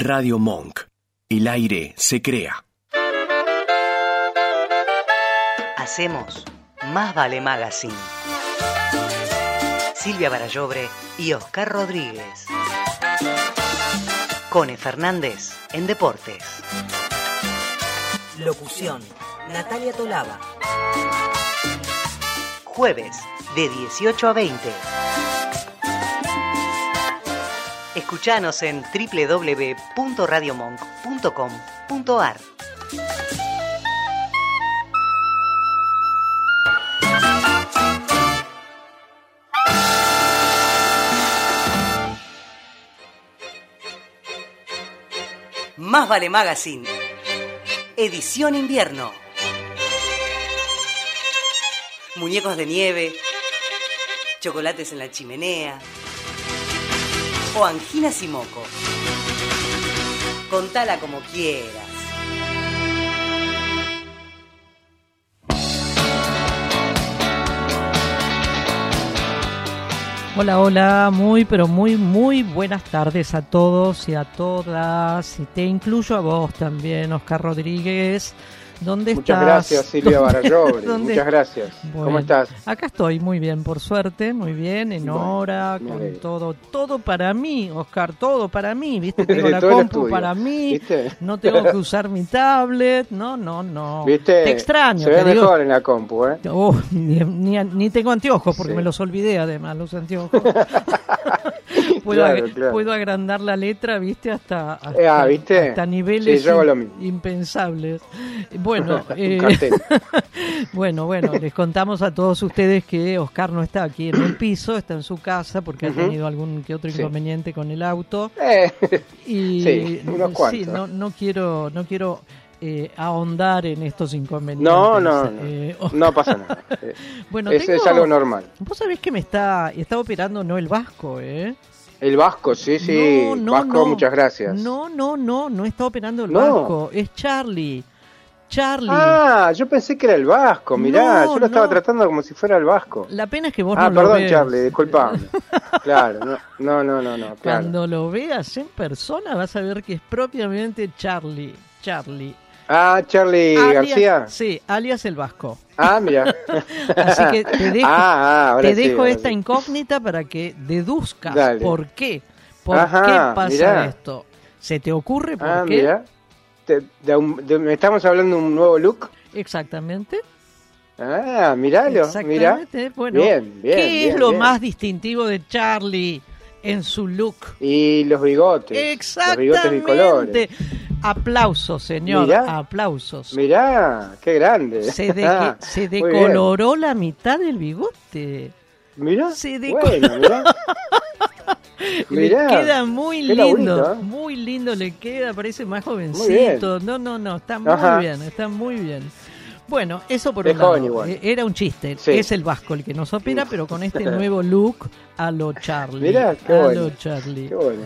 Radio Monk. El aire se crea. Hacemos Más Vale Magazine. Silvia Barallobre y Oscar Rodríguez. Cone Fernández en Deportes. Locución: Natalia Tolaba. Jueves de 18 a 20. Escuchanos en www.radiomonk.com.ar. Más Vale Magazine, edición invierno. Muñecos de nieve, chocolates en la chimenea o anginas y moco. Contala como quieras. Hola, hola, muy buenas tardes a todos y a todas. Y te incluyo a vos también, Oscar Rodríguez. ¿Dónde Muchas estás? Gracias, Silvia Barallobre. Muchas gracias. Bueno, ¿Cómo estás? Acá estoy muy bien, por suerte, muy bien, en hora, con todo para mí, Oscar, todo para mí, ¿viste? Tengo la compu para mí, ¿viste? No tengo que usar mi tablet, no. ¿Viste? Te extraño. Se ve mejor en la compu, ¿eh? Ni tengo anteojos porque me los olvidé, además, los anteojos. Puedo agrandar la letra, ¿viste? Hasta niveles impensables. Bueno, bueno, les contamos a todos ustedes que Oscar no está aquí en el piso, está en su casa porque ha tenido algún que otro inconveniente con el auto. Unos cuantos. Sí, no quiero ahondar en estos inconvenientes. No pasa nada. Bueno, es algo normal. Vos sabés que me está operando el Vasco, ¿eh? El Vasco, sí. Vasco, muchas gracias. No está operando el Vasco, es Charlie. Ah, yo pensé que era el Vasco, mirá, yo lo estaba tratando como si fuera el Vasco. La pena es que vos no lo perdón, ves. Charlie, disculpame. Claro, no, claro. Cuando lo veas en persona vas a ver que es propiamente Charlie. Ah, Charlie García. Sí, alias el Vasco. Ah, mira. Así que te dejo ahora esta sí. incógnita para que deduzcas. Dale. ¿Por qué? ¿Por qué pasa esto? ¿Se te ocurre por qué? Mira. ¿Estamos hablando de un nuevo look? Exactamente. Ah, míralo, mira. Bueno, bien, ¿qué es lo más distintivo de Charlie en su look? Y los bigotes. Exactamente. Los bigotes bicolores. Aplausos, señor. Mirá, aplausos. Mirá, qué grande. Se decoloró la mitad del bigote. Mirá, bueno, mirá. Le queda muy lindo, bonito, ¿eh? Muy lindo le queda, parece más jovencito. No, está muy bien. Bueno, eso por un lado. Era un chiste. Sí. Es el Vasco el que nos opera, pero con este nuevo look a lo Charlie. Mirá, qué bueno. Lo Charlie. Qué bueno.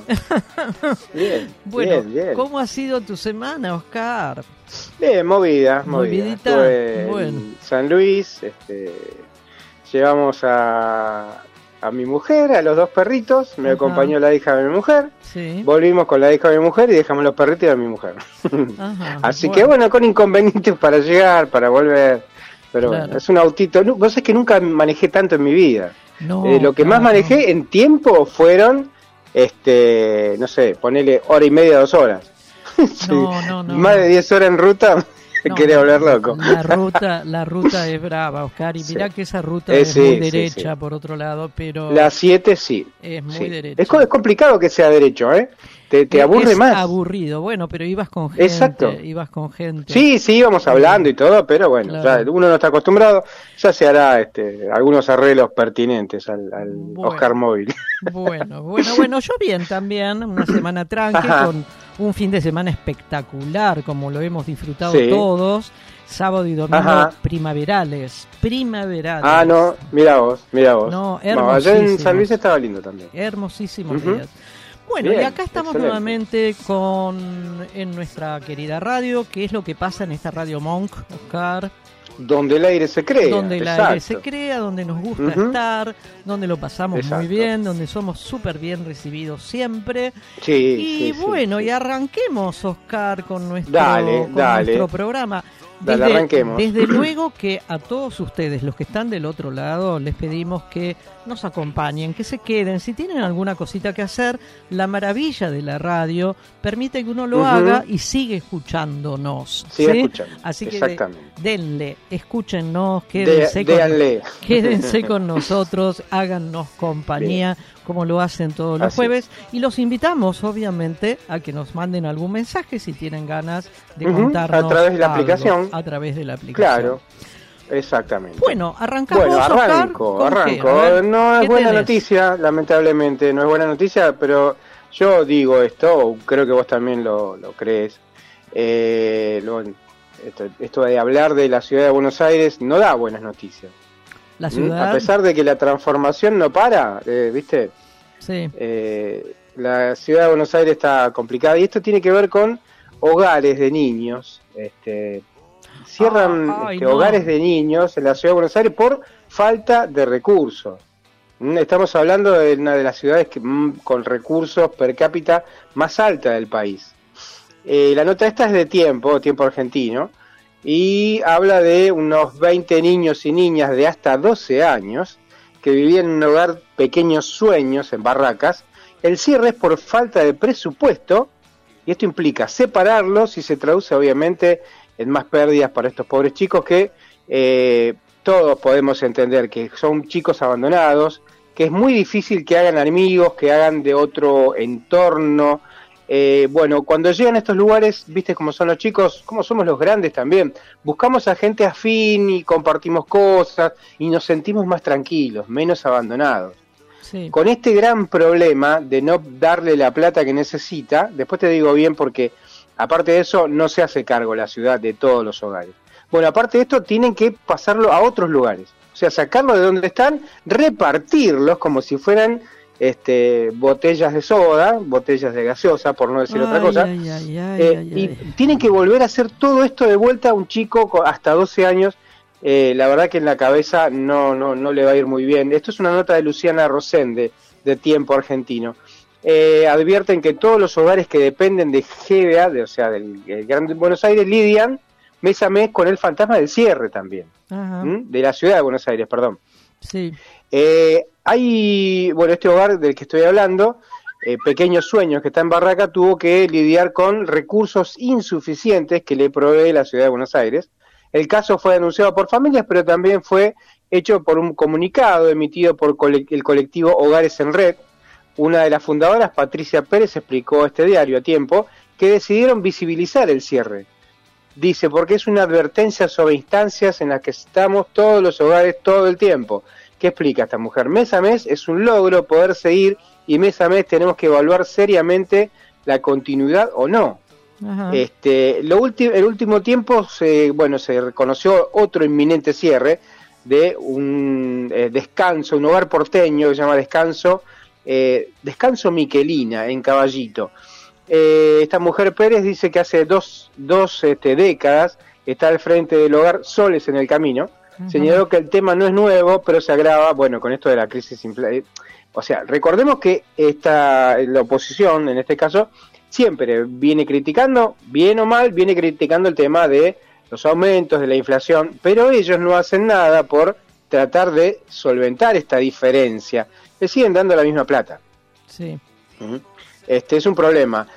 Bien. ¿Cómo ha sido tu semana, Oscar? Bien, movida. Movidita. Estuve en San Luis, llevamos a mi mujer, a los dos perritos, me acompañó la hija de mi mujer, volvimos con la hija de mi mujer y dejamos los perritos de mi mujer. Así que bueno, con inconvenientes para llegar, para volver, pero bueno, es un autito. Vos sabés que nunca manejé tanto en mi vida. Lo que más manejé en tiempo fueron, no sé, ponele hora y media, 2 horas. Más de 10 horas en ruta. Quería hablar loco. La ruta es brava, Oscar, y mirá que esa ruta es muy derecha, por otro lado, pero... La 7 sí. Es muy derecha. Es complicado que sea derecho, ¿eh? Te aburre más. Es aburrido, bueno, pero ibas con gente. Exacto. Sí, íbamos hablando y todo, pero bueno, ya uno no está acostumbrado, ya se hará algunos arreglos pertinentes al Oscar Móvil. Bueno, yo bien también, una semana tranqui, con un fin de semana espectacular, como lo hemos disfrutado todos, sábado y domingo primaverales. Ah, no, mira vos. No, allá en San Luis estaba lindo también. Hermosísimos días. Bueno, y acá estamos nuevamente en nuestra querida radio. ¿Qué es lo que pasa en esta Radio Monk, Oscar? donde el aire se crea. Donde el aire se crea, donde nos gusta estar, donde lo pasamos muy bien, donde somos súper bien recibidos siempre. Sí, y bueno, y arranquemos, Oscar, con nuestro programa. Desde luego que a todos ustedes, los que están del otro lado, les pedimos que nos acompañen, que se queden. Si tienen alguna cosita que hacer, la maravilla de la radio permite que uno lo haga y sigue escuchándonos. Sigue escuchando. Así que denle, escúchennos, quédense con nosotros, háganos compañía, como lo hacen todos los jueves. Y los invitamos, obviamente, a que nos manden algún mensaje si tienen ganas de contarnos a través de la aplicación. A través de la aplicación. Claro. Exactamente. Bueno, arrancamos. Arranco. No es buena noticia, lamentablemente, no es buena noticia, pero yo digo esto, creo que vos también lo crees. Esto de hablar de la ciudad de Buenos Aires no da buenas noticias. La ciudad, a pesar de que la transformación no para, ¿viste? Sí. La ciudad de Buenos Aires está complicada y esto tiene que ver con hogares de niños. Cierran hogares de niños en la ciudad de Buenos Aires por falta de recursos. Estamos hablando de una de las ciudades con recursos per cápita más alta del país. La nota esta es de Tiempo Argentino, y habla de unos 20 niños y niñas de hasta 12 años que vivían en un hogar Pequeños Sueños en Barracas. El cierre es por falta de presupuesto, y esto implica separarlos y se traduce obviamente en más pérdidas para estos pobres chicos que todos podemos entender que son chicos abandonados, que es muy difícil que hagan amigos, que hagan de otro entorno. Bueno, cuando llegan a estos lugares, viste cómo son los chicos, cómo somos los grandes también, buscamos a gente afín y compartimos cosas y nos sentimos más tranquilos, menos abandonados. Sí. Con este gran problema de no darle la plata que necesita, después te digo bien porque aparte de eso no se hace cargo la ciudad de todos los hogares. Bueno, aparte de esto tienen que pasarlo a otros lugares, o sea, sacarlo de donde están, repartirlos como si fueran botellas de soda, botellas de gaseosa, por no decir otra cosa, y tienen que volver a hacer todo esto de vuelta a un chico hasta 12 años. La verdad que en la cabeza no le va a ir muy bien. Esto es una nota de Luciana Rosende, de Tiempo Argentino. Advierten que todos los hogares que dependen de GBA, o sea, del Gran Buenos Aires, lidian mes a mes con el fantasma del cierre también. De la ciudad de Buenos Aires, perdón. Sí. Este hogar del que estoy hablando, Pequeños Sueños, que está en Barraca, tuvo que lidiar con recursos insuficientes que le provee la ciudad de Buenos Aires. El caso fue denunciado por familias, pero también fue hecho por un comunicado emitido por el colectivo Hogares en Red. Una de las fundadoras, Patricia Pérez, explicó a este diario, a Tiempo, que decidieron visibilizar el cierre. Dice, porque es una advertencia sobre instancias en las que estamos todos los hogares todo el tiempo. ¿Qué explica esta mujer? Mes a mes es un logro poder seguir y mes a mes tenemos que evaluar seriamente la continuidad o no. El último tiempo se reconoció otro inminente cierre de un descanso, un hogar porteño que se llama Descanso Miquelina en Caballito. Esta mujer Pérez dice que hace dos décadas está al frente del hogar Soles en el Camino. Señaló que el tema no es nuevo, pero se agrava, con esto de la crisis. O sea, recordemos que la oposición, en este caso, siempre viene criticando, bien o mal, viene criticando el tema de los aumentos, de la inflación, pero ellos no hacen nada por tratar de solventar esta diferencia. Le siguen dando la misma plata. Sí. Es un problema.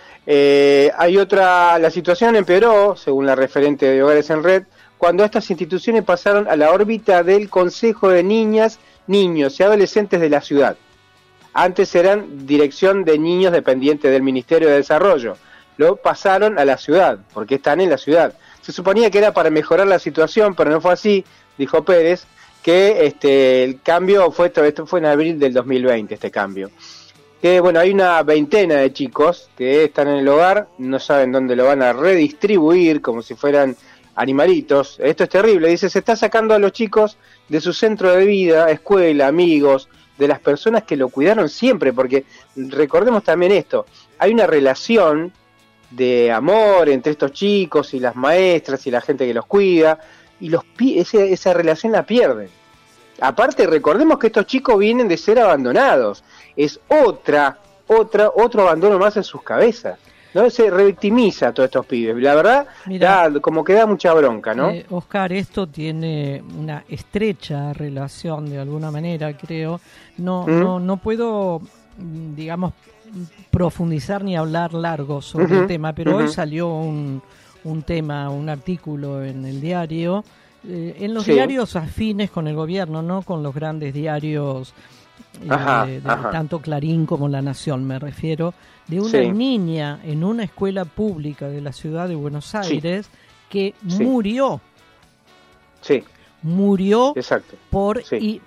La situación empeoró, según la referente de Hogares en Red, cuando estas instituciones pasaron a la órbita del Consejo de Niñas, Niños y Adolescentes de la ciudad. Antes eran Dirección de Niños dependiente del Ministerio de Desarrollo. Lo pasaron a la ciudad, porque están en la ciudad. Se suponía que era para mejorar la situación, pero no fue así, dijo Pérez, que el cambio esto fue en abril del 2020, este cambio. Que hay una veintena de chicos que están en el hogar, no saben dónde lo van a redistribuir, como si fueran animalitos. Esto es terrible, dice, se está sacando a los chicos de su centro de vida, escuela, amigos, de las personas que lo cuidaron siempre, porque recordemos también esto, hay una relación de amor entre estos chicos y las maestras y la gente que los cuida, y esa relación la pierden. Aparte, recordemos que estos chicos vienen de ser abandonados. Es otro abandono más en sus cabezas. ¿No? Se revictimiza a todos estos pibes. La verdad, como que da mucha bronca, ¿no? Oscar, esto tiene una estrecha relación, de alguna manera, creo. No puedo, digamos, profundizar ni hablar largo sobre el tema, pero hoy salió un artículo en el diario, en los diarios afines con el gobierno, no con los grandes diarios, tanto Clarín como La Nación, me refiero, de una niña en una escuela pública de la ciudad de Buenos Aires que murió. Sí. Murió por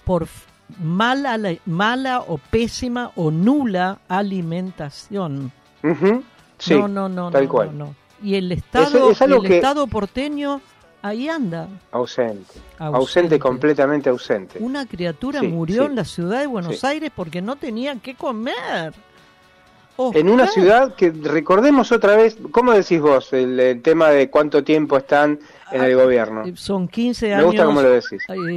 mala o pésima o nula alimentación. Sí, tal cual. No. Y el Estado porteño ahí anda. Ausente, completamente ausente. Una criatura murió en la ciudad de Buenos Aires porque no tenía qué comer. En una ciudad que, recordemos otra vez, ¿cómo decís vos el tema de cuánto tiempo están en el gobierno? Son 15 años. Me gusta cómo lo decís.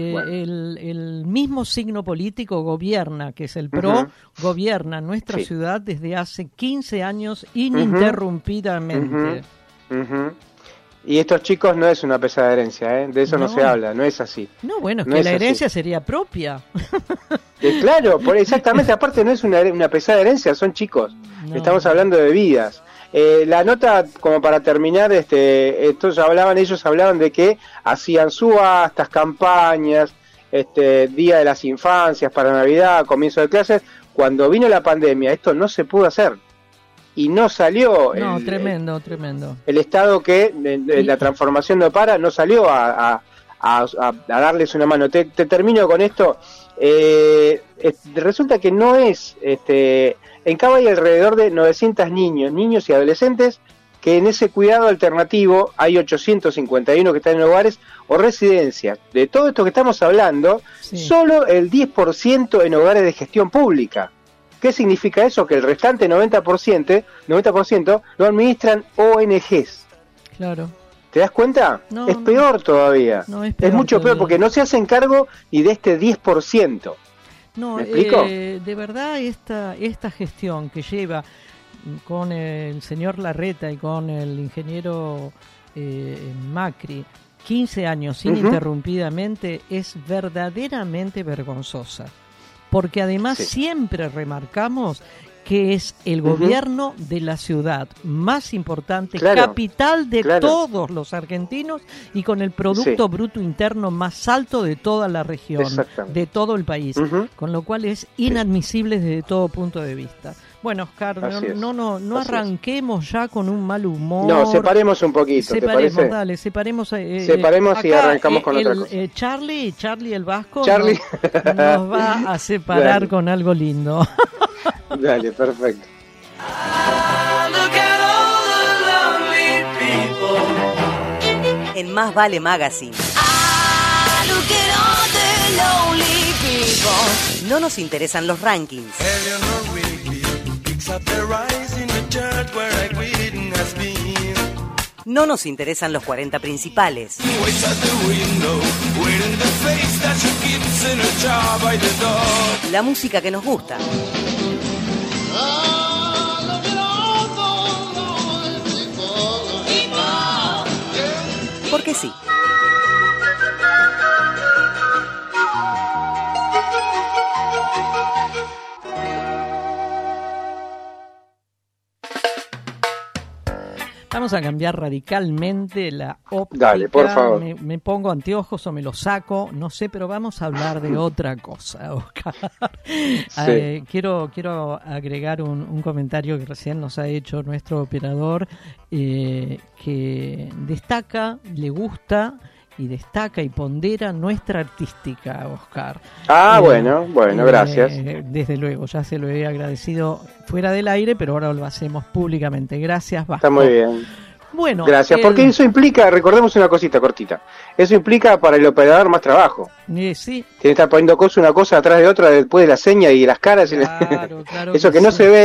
El mismo signo político gobierna, que es el PRO, gobierna nuestra ciudad desde hace 15 años ininterrumpidamente. Y estos chicos no es una pesada herencia, de eso no se habla, no es así. No, bueno, es que la herencia sería propia. Claro, exactamente, aparte no es una pesada herencia, son chicos, estamos hablando de vidas. La nota, como para terminar, ellos hablaban de que hacían subastas, campañas, Día de las Infancias para Navidad, comienzo de clases. Cuando vino la pandemia, esto no se pudo hacer. Y no salió tremendo. El Estado que la transformación no para, no salió a darles una mano. Te termino con esto. Resulta que no es en Cava hay alrededor de 900 niños y adolescentes que en ese cuidado alternativo hay 851 que están en hogares o residencias. De todo esto que estamos hablando, solo el 10% en hogares de gestión pública. ¿Qué significa eso? Que el restante 90% lo administran ONGs. Claro. ¿Te das cuenta? Es peor todavía. Es mucho peor porque no se hacen cargo ni de este 10%. ¿Me explico? De verdad esta gestión que lleva con el señor Larreta y con el ingeniero Macri 15 años ininterrumpidamente es verdaderamente vergonzosa. Porque además siempre remarcamos que es el gobierno de la ciudad más importante, capital de todos los argentinos y con el Producto Bruto Interno más alto de toda la región, de todo el país, con lo cual es inadmisible desde todo punto de vista. Bueno, Oscar, no arranquemos ya con un mal humor. No, separemos un poquito, ¿te parece? Dale, separemos acá, y arrancamos con otra cosa. Charlie el Vasco nos va a separar con algo lindo. Dale, perfecto. En Más Vale Magazine. No nos interesan los rankings. No nos interesan los 40 principales. La música que nos gusta. Porque sí. Vamos a cambiar radicalmente la óptica. Dale, por favor. Me pongo anteojos o me los saco, no sé, pero vamos a hablar de otra cosa, Oscar. Quiero agregar un comentario que recién nos ha hecho nuestro operador, que le gusta y pondera nuestra artística, Oscar. Bueno, gracias. Desde luego, ya se lo he agradecido fuera del aire, pero ahora lo hacemos públicamente. Gracias, Vasco. Está muy bien. Bueno, gracias, porque eso implica, recordemos una cosita cortita, eso implica para el operador más trabajo. Sí. Tiene que estar poniendo una cosa atrás de otra después de la seña y las caras. Claro, eso que no se ve,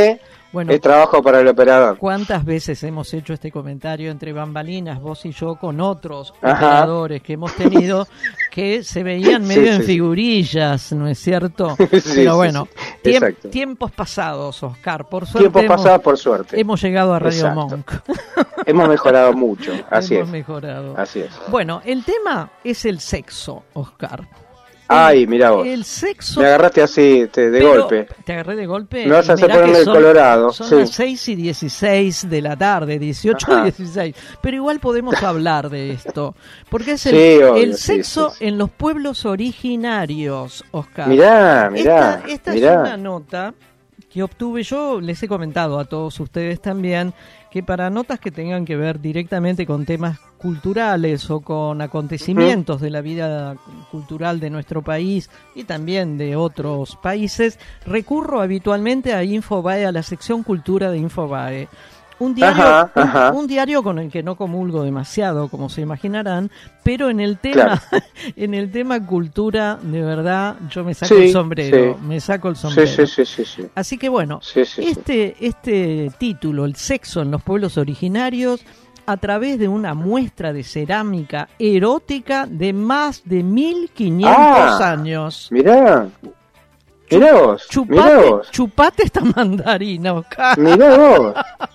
Bueno, es trabajo para el operador. ¿Cuántas veces hemos hecho este comentario entre bambalinas, vos y yo, con otros operadores que hemos tenido que se veían medio en figurillas, ¿no es cierto? Pero bueno, tiempos pasados, Oscar, por suerte. Tiempos pasados, por suerte. Hemos llegado a Radio Monk. Hemos mejorado mucho, así hemos mejorado. Así es. Bueno, el tema es el sexo, Oscar. Ay, mirá vos. El sexo. Me agarraste así, de golpe. ¿Te agarré de golpe? Me vas a hacer ponerme el colorado. Son las 6:16 de la tarde, 18:16. Pero igual podemos hablar de esto. Porque es el sexo en los pueblos originarios, Oscar. Mirá. Esta es una nota que obtuve yo, les he comentado a todos ustedes también, que para notas que tengan que ver directamente con temas culturales o con acontecimientos de la vida cultural de nuestro país y también de otros países, recurro habitualmente a Infobae, a la sección Cultura de Infobae. Un diario con el que no comulgo demasiado, como se imaginarán, pero en el tema en el tema cultura, de verdad, yo me saco el sombrero, Sí. Así que bueno, este título, El sexo en los pueblos originarios, a través de una muestra de cerámica erótica de más de 1500 años. Mirá vos. Chupate esta mandarina, Oscar. Mirá vos.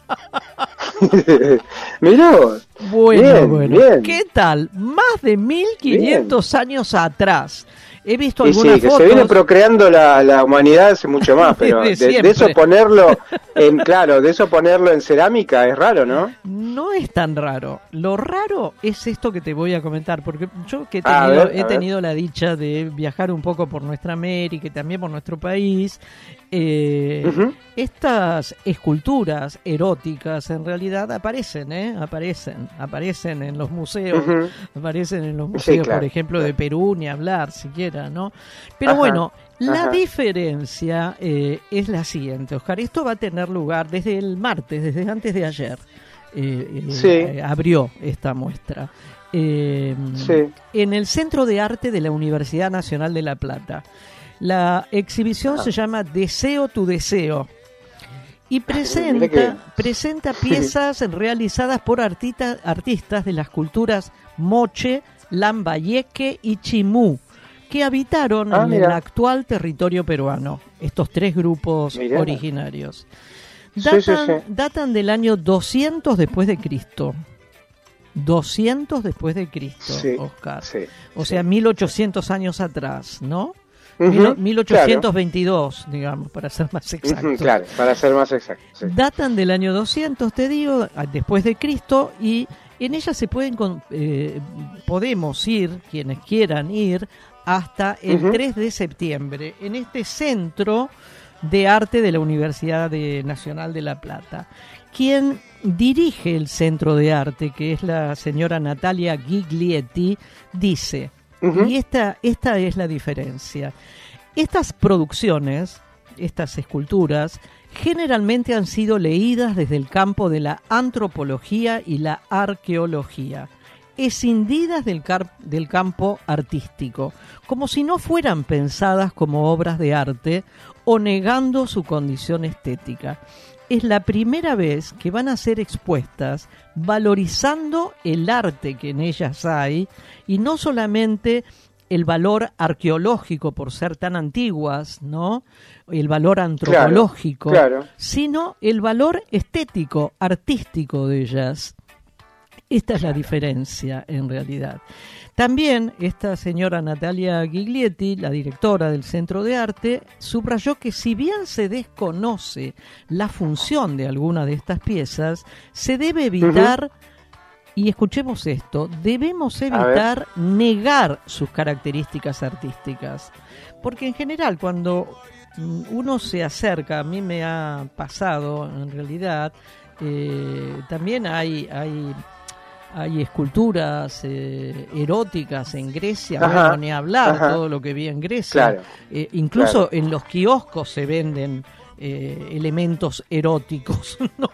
Mirá vos. Bueno. Bien. ¿Qué tal? Más de 1500 años atrás. He visto algunas fotos. Que se viene procreando la humanidad hace mucho más, pero de eso ponerlo en cerámica es raro, ¿no? No es tan raro. Lo raro es esto que te voy a comentar, porque yo que he tenido la dicha de viajar un poco por nuestra América y también por nuestro país, estas esculturas eróticas en realidad aparecen en los museos, por ejemplo, de Perú, ni hablar siquiera, ¿no? Pero bueno, la diferencia es la siguiente, Oscar. Esto va a tener lugar desde el martes, desde antes de ayer. Abrió esta muestra en el Centro de Arte de la Universidad Nacional de La Plata. La exhibición se llama Deseo tu deseo y presenta piezas realizadas por artistas de las culturas Moche, Lambayeque y Chimú, que habitaron en el actual territorio peruano, estos tres grupos originarios. Datan del año 200 después de Cristo. 200 después de Cristo, Oscar. O sea, 1800 años atrás, ¿no? 1822, digamos, para ser más exactos. Para ser más exactos. Datan del año 200, te digo, después de Cristo, y en ellas se podemos ir, quienes quieran ir, hasta el 3 de septiembre, en este Centro de Arte de la Universidad Nacional de La Plata. Quien dirige el Centro de Arte, que es la señora Natalia Giglietti, dice... Y esta es la diferencia. Estas producciones, estas esculturas, generalmente han sido leídas desde el campo de la antropología y la arqueología, escindidas del campo artístico, como si no fueran pensadas como obras de arte o negando su condición estética. Es la primera vez que van a ser expuestas valorizando el arte que en ellas hay y no solamente el valor arqueológico por ser tan antiguas, ¿no? El valor antropológico, sino el valor estético, artístico de ellas. Esta es la diferencia en realidad. También esta señora Natalia Giglietti, la directora del Centro de Arte, subrayó que si bien se desconoce la función de alguna de estas piezas, se debe evitar, y escuchemos esto, debemos evitar negar sus características artísticas. Porque en general cuando uno se acerca, a mí me ha pasado en realidad, también hay esculturas eróticas en Grecia, bueno, ni hablar, todo lo que vi en Grecia. Incluso en los kioscos se venden elementos eróticos, ¿no?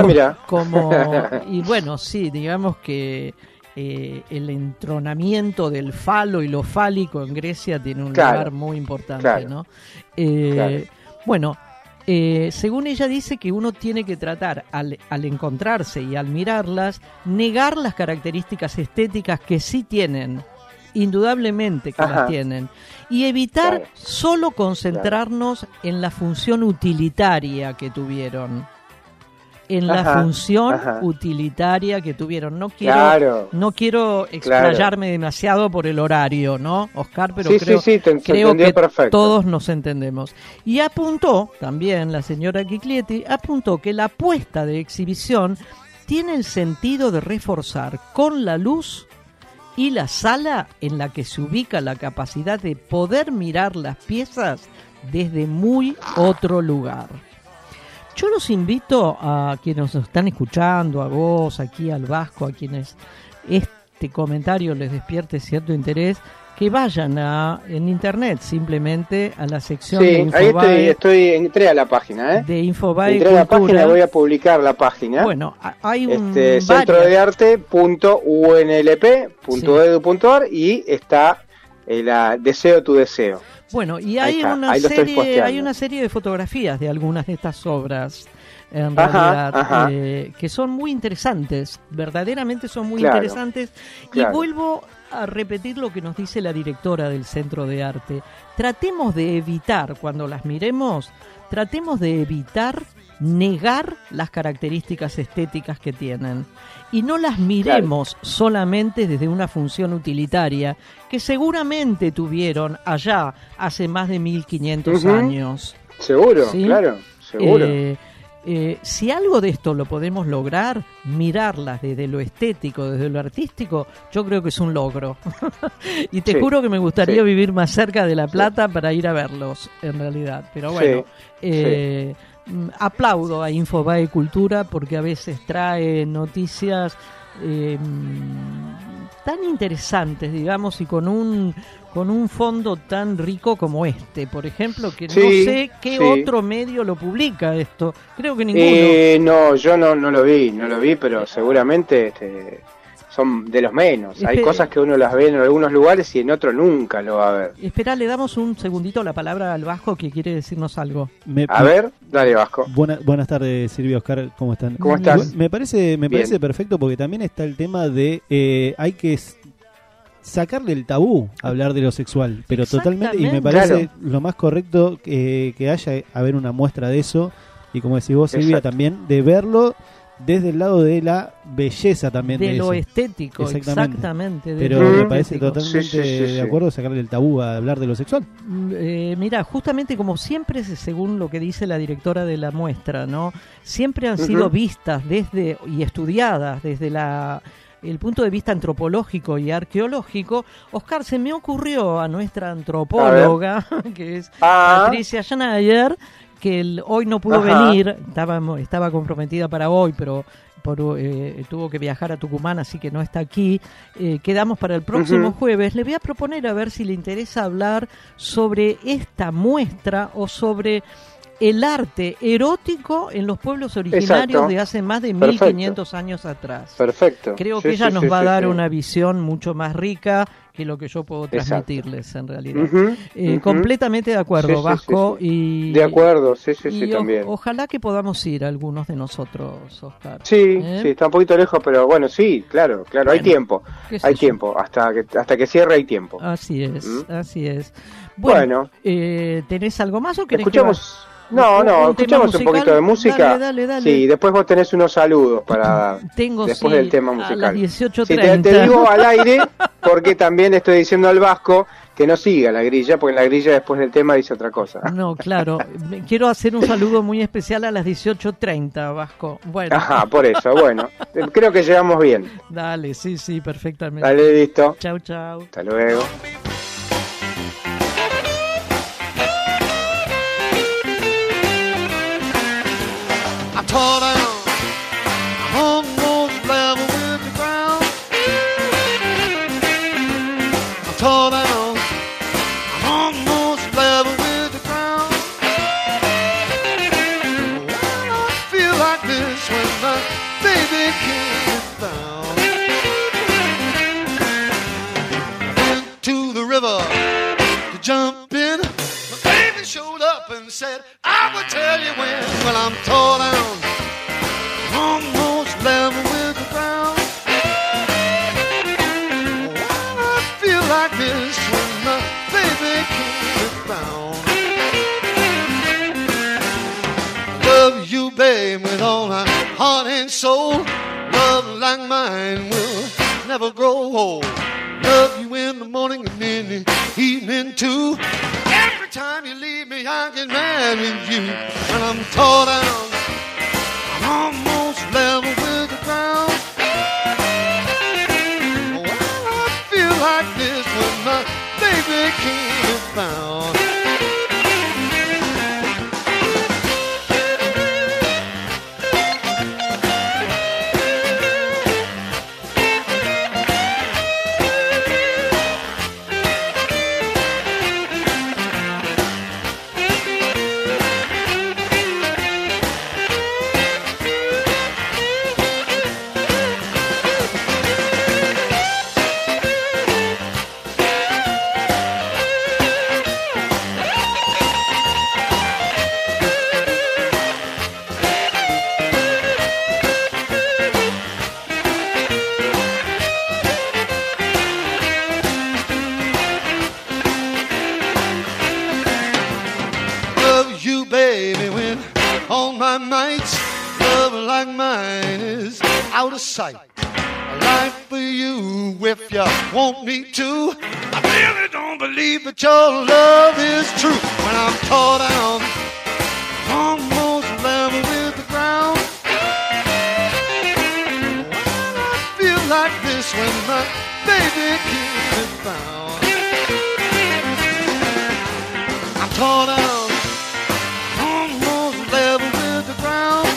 Y bueno, sí, digamos que el entronamiento del falo y lo fálico en Grecia tiene un lugar muy importante, ¿no? Bueno, según ella dice que uno tiene que tratar, al encontrarse y al mirarlas, negar las características estéticas que sí tienen, indudablemente que las tienen, y evitar solo concentrarnos en la función utilitaria que tuvieron. Utilitaria que tuvieron. No quiero explayarme demasiado por el horario, ¿no, Oscar? Pero creo que perfecto. Todos nos entendemos. Y apuntó, también la señora Giglietti, apuntó que la apuesta de exhibición tiene el sentido de reforzar con la luz y la sala en la que se ubica la capacidad de poder mirar las piezas desde muy otro lugar. Yo los invito a quienes nos están escuchando, a vos, aquí al Vasco, a quienes este comentario les despierte cierto interés, que vayan en internet simplemente a la sección de Infobae. Ahí entré a la página, de Infobae Entré a la página, voy a publicar la página. Bueno, hay un centrodearte.unlp.edu.ar y está Deseo tu deseo. Bueno, y hay una serie de fotografías de algunas de estas obras, en realidad, que son muy interesantes, verdaderamente son muy interesantes. Y vuelvo a repetir lo que nos dice la directora del Centro de Arte. Tratemos de evitar, cuando las miremos, negar las características estéticas que tienen. Y no las miremos solamente desde una función utilitaria que seguramente tuvieron allá hace más de 1500 años. Seguro, ¿sí? Claro, seguro. Si algo de esto lo podemos lograr, mirarlas desde lo estético, desde lo artístico, yo creo que es un logro. Y te juro que me gustaría vivir más cerca de La Plata para ir a verlos, en realidad. Pero bueno, aplaudo a Infobae Cultura porque a veces trae noticias tan interesantes, digamos, y con un fondo tan rico como este, por ejemplo, que no sé qué otro medio lo publica esto. Creo que ninguno. No, yo no lo vi, pero seguramente son de los menos. Hay cosas que uno las ve en algunos lugares y en otros nunca lo va a ver. Espera, le damos un segundito la palabra al Vasco que quiere decirnos algo. A ver, dale, Vasco. Buenas tardes, Silvia, Oscar, ¿cómo están? ¿Cómo estás? Me parece perfecto porque también está el tema de hay que sacarle el tabú a hablar de lo sexual, pero totalmente, y me parece lo más correcto que haya haber una muestra de eso, y como decís vos, Silvia, también de verlo desde el lado de la belleza también de lo eso. Estético, exactamente. Pero me parece totalmente de acuerdo sacarle el tabú a hablar de lo sexual. Mira, justamente como siempre, según lo que dice la directora de la muestra, ¿no? Siempre han sido vistas y estudiadas desde el punto de vista antropológico y arqueológico. Oscar, se me ocurrió a nuestra antropóloga, que es Patricia Schneier, que hoy no pudo venir, estaba comprometida para hoy, pero tuvo que viajar a Tucumán, así que no está aquí. Quedamos para el próximo jueves. Le voy a proponer a ver si le interesa hablar sobre esta muestra o sobre el arte erótico en los pueblos originarios de hace más de 1500 años atrás. Perfecto. Creo que ella nos va a dar una visión mucho más rica que lo que yo puedo transmitirles en realidad. Completamente de acuerdo, Vasco. Y de acuerdo, sí, también. Ojalá que podamos ir algunos de nosotros, Oscar. Sí, está un poquito lejos, pero bueno, sí, claro, bueno, hay tiempo, hasta que cierre hay tiempo. Así es. Bueno, ¿tenés algo más o querés escuchamos? Escuchamos un poquito de música. Dale. Sí, después vos tenés unos saludos para dar. Después del tema musical. A las 18:30. Te digo al aire, porque también estoy diciendo al Vasco que no siga la grilla, porque la grilla después del tema dice otra cosa. No, claro. Quiero hacer un saludo muy especial a las 18:30, Vasco. Bueno. Ajá, por eso, bueno. Creo que llegamos bien. Dale, sí, perfectamente. Dale, listo. Chau. Hasta luego. Tore down, I'm almost level with the ground. I tore down, I'm almost level with the ground. I feel like this when my baby came down. Into like this when my baby can't be found. Love you, babe, with all my heart and soul. Love like mine will never grow old. Love you in the morning and in the evening too. Every time you leave me, I get mad with you. When I'm tore down, I'm almost level with the ground. Well, I feel like this when my baby can't be found. Sight. A life for you if you want me to. I really don't believe that your love is true. When I'm tore down, almost level with the ground. Well, I feel like this when my baby can't be found. I'm tore down, almost level with the ground.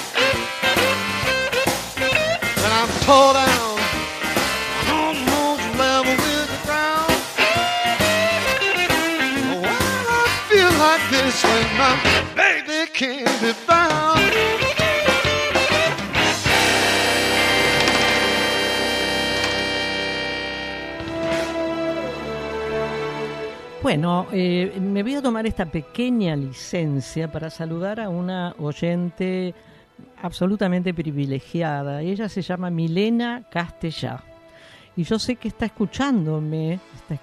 Tore down, almost level with the ground. Well, I feel like this when my baby can't be found. Bueno, me voy a tomar esta pequeña licencia para saludar a una oyente absolutamente privilegiada. Ella se llama Milena Castellá y yo sé que está escuchándome.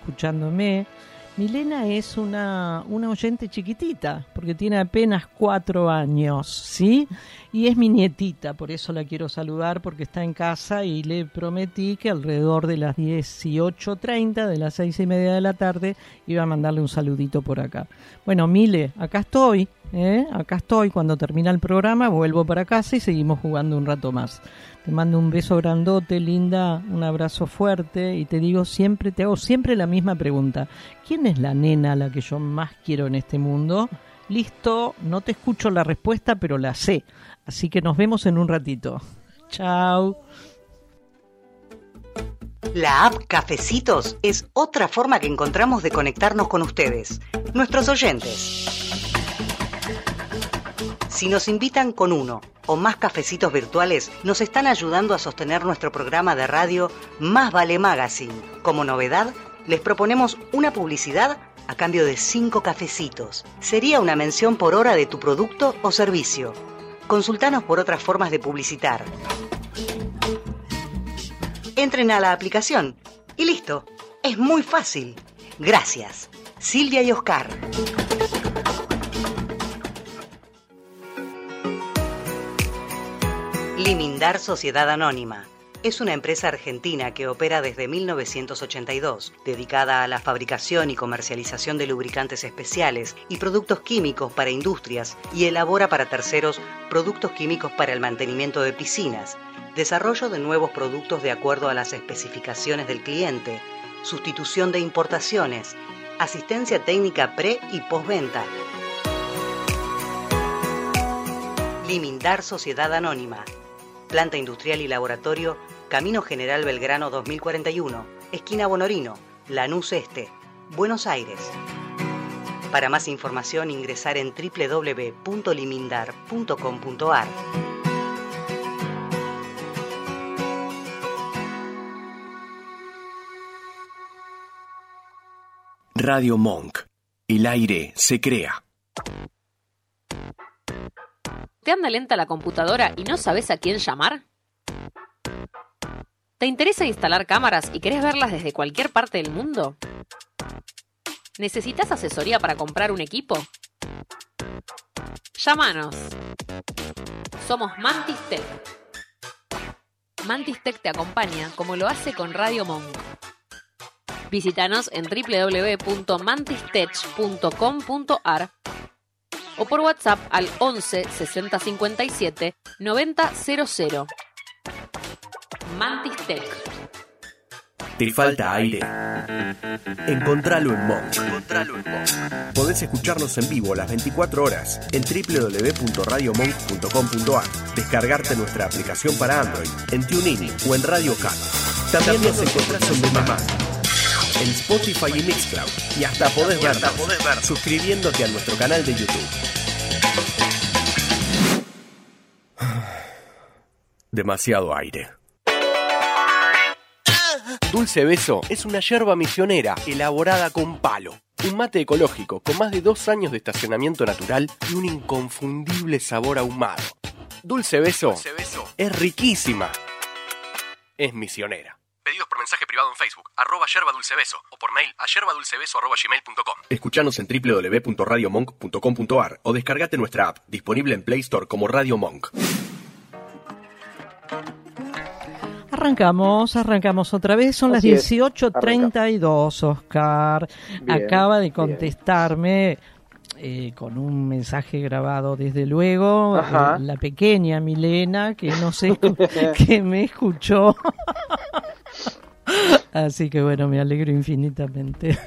Milena es una oyente chiquitita porque tiene apenas 4 años, ¿sí? Y es mi nietita, por eso la quiero saludar porque está en casa y le prometí que alrededor de las 18:30, de las 6:30 de la tarde, iba a mandarle un saludito por acá. Bueno, Mile, acá estoy. Acá estoy, cuando termina el programa vuelvo para casa y seguimos jugando un rato más. Te mando un beso grandote, linda, un abrazo fuerte y te hago siempre la misma pregunta. ¿Quién es la nena a la que yo más quiero en este mundo? Listo, no te escucho la respuesta, pero la sé. Así que nos vemos en un ratito. Chao. La app Cafecitos es otra forma que encontramos de conectarnos con ustedes, nuestros oyentes. Si nos invitan con uno o más cafecitos virtuales, nos están ayudando a sostener nuestro programa de radio Más Vale Magazine. Como novedad, les proponemos una publicidad a cambio de 5 cafecitos. Sería una mención por hora de tu producto o servicio. Consultanos por otras formas de publicitar. Entren a la aplicación y listo. Es muy fácil. Gracias. Silvia y Oscar. Limindar Sociedad Anónima. Es una empresa argentina que opera desde 1982, dedicada a la fabricación y comercialización de lubricantes especiales y productos químicos para industrias y elabora para terceros productos químicos para el mantenimiento de piscinas, desarrollo de nuevos productos de acuerdo a las especificaciones del cliente, sustitución de importaciones, asistencia técnica pre- y postventa. Limindar Sociedad Anónima. Planta industrial y laboratorio, Camino General Belgrano 2041, esquina Bonorino, Lanús Este, Buenos Aires. Para más información ingresar en www.limindar.com.ar. Radio Monk. El aire se crea. ¿Te anda lenta la computadora y no sabes a quién llamar? ¿Te interesa instalar cámaras y querés verlas desde cualquier parte del mundo? ¿Necesitas asesoría para comprar un equipo? Llámanos. Somos Mantis Tech. Mantis Tech te acompaña como lo hace con Radio Monk. Visítanos en www.mantistech.com.ar o por WhatsApp al 11 60 57 90 00. Mantis Tech. ¿Te falta aire? Encontralo en Monk. Podés escucharnos en vivo las 24 horas en www.radiomonk.com.ar, descargarte nuestra aplicación para Android, en TuneIn o en Radio Cat. También nos encontrás en demand, en Spotify y Mixcloud, y hasta podés vernos suscribiéndote a nuestro canal de YouTube. Demasiado aire. Dulce Beso es una yerba misionera elaborada con palo. Un mate ecológico con más de 2 años de estacionamiento natural y un inconfundible sabor ahumado. Dulce Beso es riquísima. Es misionera. Pedidos por mensaje privado en Facebook, @yerbadulcebeso, o por mail a yerbadulcebeso@gmail.com. Escuchanos en www.radiomonk.com.ar o descargate nuestra app, disponible en Play Store como Radio Monk. Arrancamos otra vez, son las 18:32, Oscar. Bien, acaba de contestarme con un mensaje grabado desde luego, la pequeña Milena, que no sé, que me escuchó. Así que bueno, me alegro infinitamente.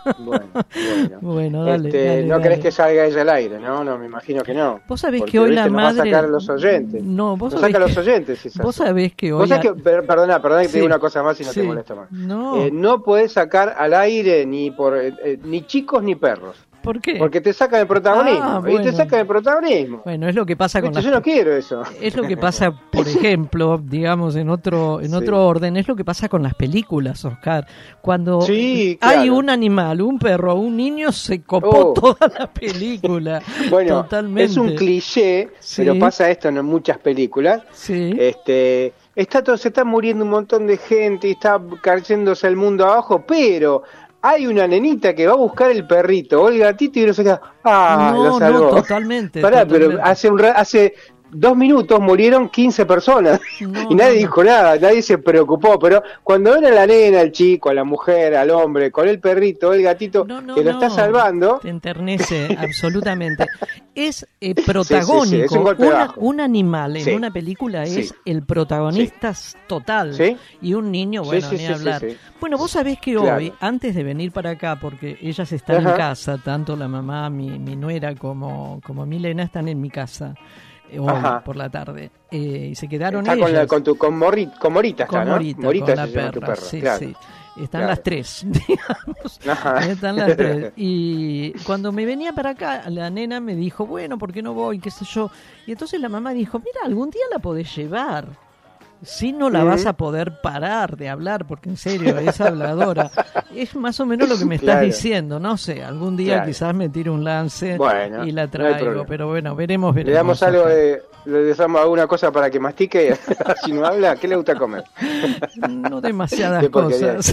Bueno, dale. No querés que salga ella al aire, ¿no? No, me imagino que no. Vos sabés que hoy la madre... va a sacar a los oyentes. No, vos saca a los oyentes. Vos sabés que hoy... Perdona que te digo una cosa más y no te molesto más. No podés sacar al aire ni chicos ni perros. ¿Por qué? Porque te sacan el protagonismo. Bueno. Y te sacan el protagonismo. Bueno, es lo que pasa con yo no quiero eso. Es lo que pasa, por ejemplo, digamos, en otro orden, es lo que pasa con las películas, Oscar. Cuando hay un animal, un perro, un niño, se copó toda la película. Bueno, totalmente. Es un cliché, pero pasa esto en muchas películas. Sí. Se está muriendo un montón de gente y está cayéndose el mundo abajo, pero hay una nenita que va a buscar el perrito o el gatito y no se queda. Lo salvó. No, totalmente. Pero hace 2 minutos murieron 15 personas y nadie dijo nada, nadie se preocupó. Pero cuando ven a la nena, al chico, a la mujer, al hombre, con el perrito, el gatito, que lo está salvando, te enternece absolutamente. Es protagónico. Es un golpe bajo. Un animal en una película es el protagonista total. Y un niño, ni hablar. Bueno, vos sabés que hoy, antes de venir para acá, porque ellas están en casa, tanto la mamá, mi nuera, como Milena están en mi casa hoy por la tarde, y se quedaron ellas. Con Morita está, ¿no? Morita, con la perra, sí. Están las 3, digamos. Están las 3. Y cuando me venía para acá, la nena me dijo, bueno, ¿por qué no voy? ¿Qué sé yo? Y entonces la mamá dijo, mira, algún día la podés llevar. Si no la vas a poder parar de hablar, porque en serio, es habladora. Es más o menos lo que me estás diciendo, no sé, algún día quizás me tire un lance y la traigo, pero bueno, veremos. Le damos algo le damos alguna cosa para que mastique, si no habla, ¿qué le gusta comer? No demasiadas cosas.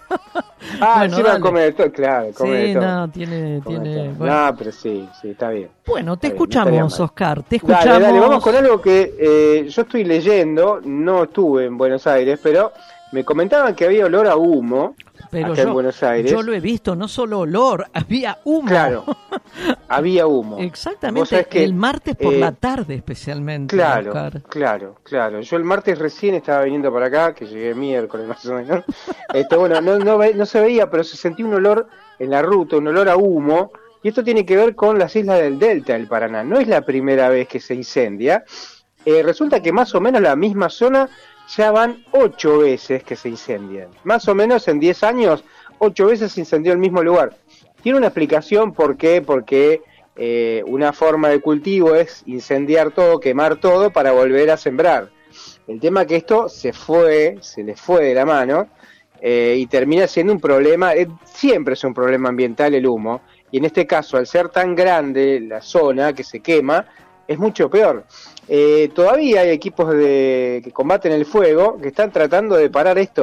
Sí va a comer todo, claro, come todo. No, tiene bueno. No, pero sí, está bien. Bueno, te escuchamos, Oscar, te escuchamos. Dale, vamos con algo que yo estoy leyendo, no estuve en Buenos Aires, pero me comentaban que había olor a humo acá en Buenos Aires. Yo lo he visto, no solo olor, había humo. Claro, había humo. Exactamente, el martes por la tarde especialmente. Claro. Yo el martes recién estaba viniendo para acá, que llegué miércoles más o menos. No se veía, pero se sentía un olor en la ruta, un olor a humo. Y esto tiene que ver con las islas del Delta del Paraná. No es la primera vez que se incendia. Resulta que más o menos la misma zona ya van 8 veces que se incendian. Más o menos en 10 años, 8 veces se incendió el mismo lugar. Tiene una explicación por qué, porque una forma de cultivo es incendiar todo, quemar todo para volver a sembrar. El tema es que esto se les fue de la mano y termina siendo un problema, siempre es un problema ambiental el humo, y en este caso, al ser tan grande la zona que se quema, es mucho peor. Todavía hay equipos que combaten el fuego que están tratando de parar esto.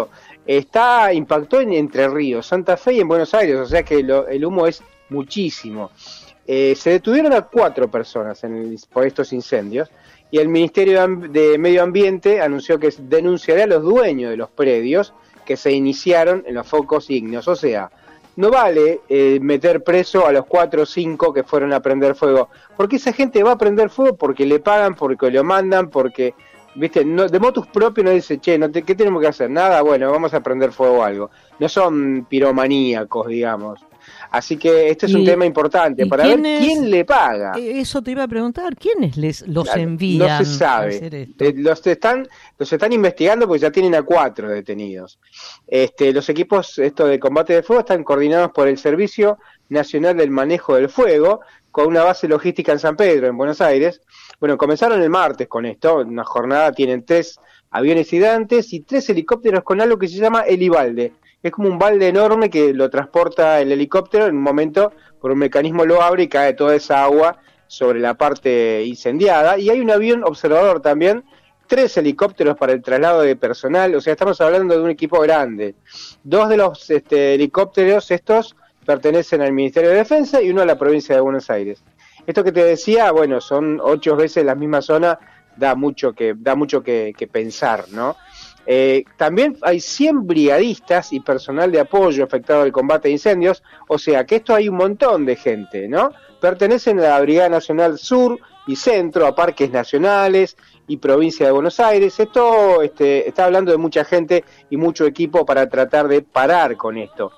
impactó en Entre Ríos, Santa Fe y en Buenos Aires, o sea que el humo es muchísimo. Se detuvieron a 4 personas por estos incendios y el Ministerio de Medio Ambiente anunció que denunciará a los dueños de los predios que se iniciaron en los focos ígneos. O sea, no vale meter preso a los 4 o 5 que fueron a prender fuego, porque esa gente va a prender fuego porque le pagan, porque lo mandan, porque, viste, no, de motus propio no dice, che, ¿qué tenemos que hacer? Nada, bueno, vamos a prender fuego algo. No son piromaníacos, digamos. Así que este es un tema importante para ver quién le paga. Eso te iba a preguntar, ¿quiénes los envían? No se sabe. Los están investigando porque ya tienen a 4 detenidos. Los equipos de combate de fuego están coordinados por el Servicio Nacional del Manejo del Fuego, con una base logística en San Pedro, en Buenos Aires. Bueno, comenzaron el martes con esto. En una jornada tienen 3 aviones hidrantes y 3 helicópteros con algo que se llama helibalde. Es como un balde enorme que lo transporta el helicóptero, en un momento por un mecanismo lo abre y cae toda esa agua sobre la parte incendiada. Y hay un avión observador también, 3 helicópteros para el traslado de personal, o sea, estamos hablando de un equipo grande. 2 de los helicópteros estos pertenecen al Ministerio de Defensa y uno a la provincia de Buenos Aires. Esto que te decía, bueno, son 8 veces la misma zona, da mucho que pensar, ¿no? También hay 100 brigadistas y personal de apoyo afectado al combate de incendios, o sea que esto hay un montón de gente, ¿no? Pertenecen a la Brigada Nacional Sur y Centro, a parques nacionales y provincia de Buenos Aires. Esto está hablando de mucha gente y mucho equipo para tratar de parar con esto.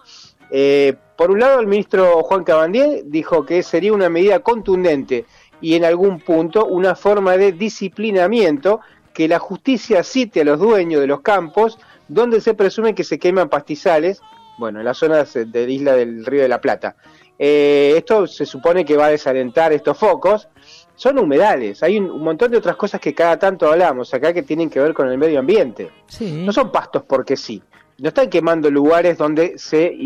Por un lado, el ministro Juan Cabandier dijo que sería una medida contundente y en algún punto una forma de disciplinamiento, que la justicia cite a los dueños de los campos donde se presume que se queman pastizales, bueno, en las zonas de la isla del Río de la Plata. Esto se supone que va a desalentar estos focos. Son humedales, hay un montón de otras cosas que cada tanto hablamos acá que tienen que ver con el medio ambiente. Sí. No son pastos porque sí, no están quemando lugares donde se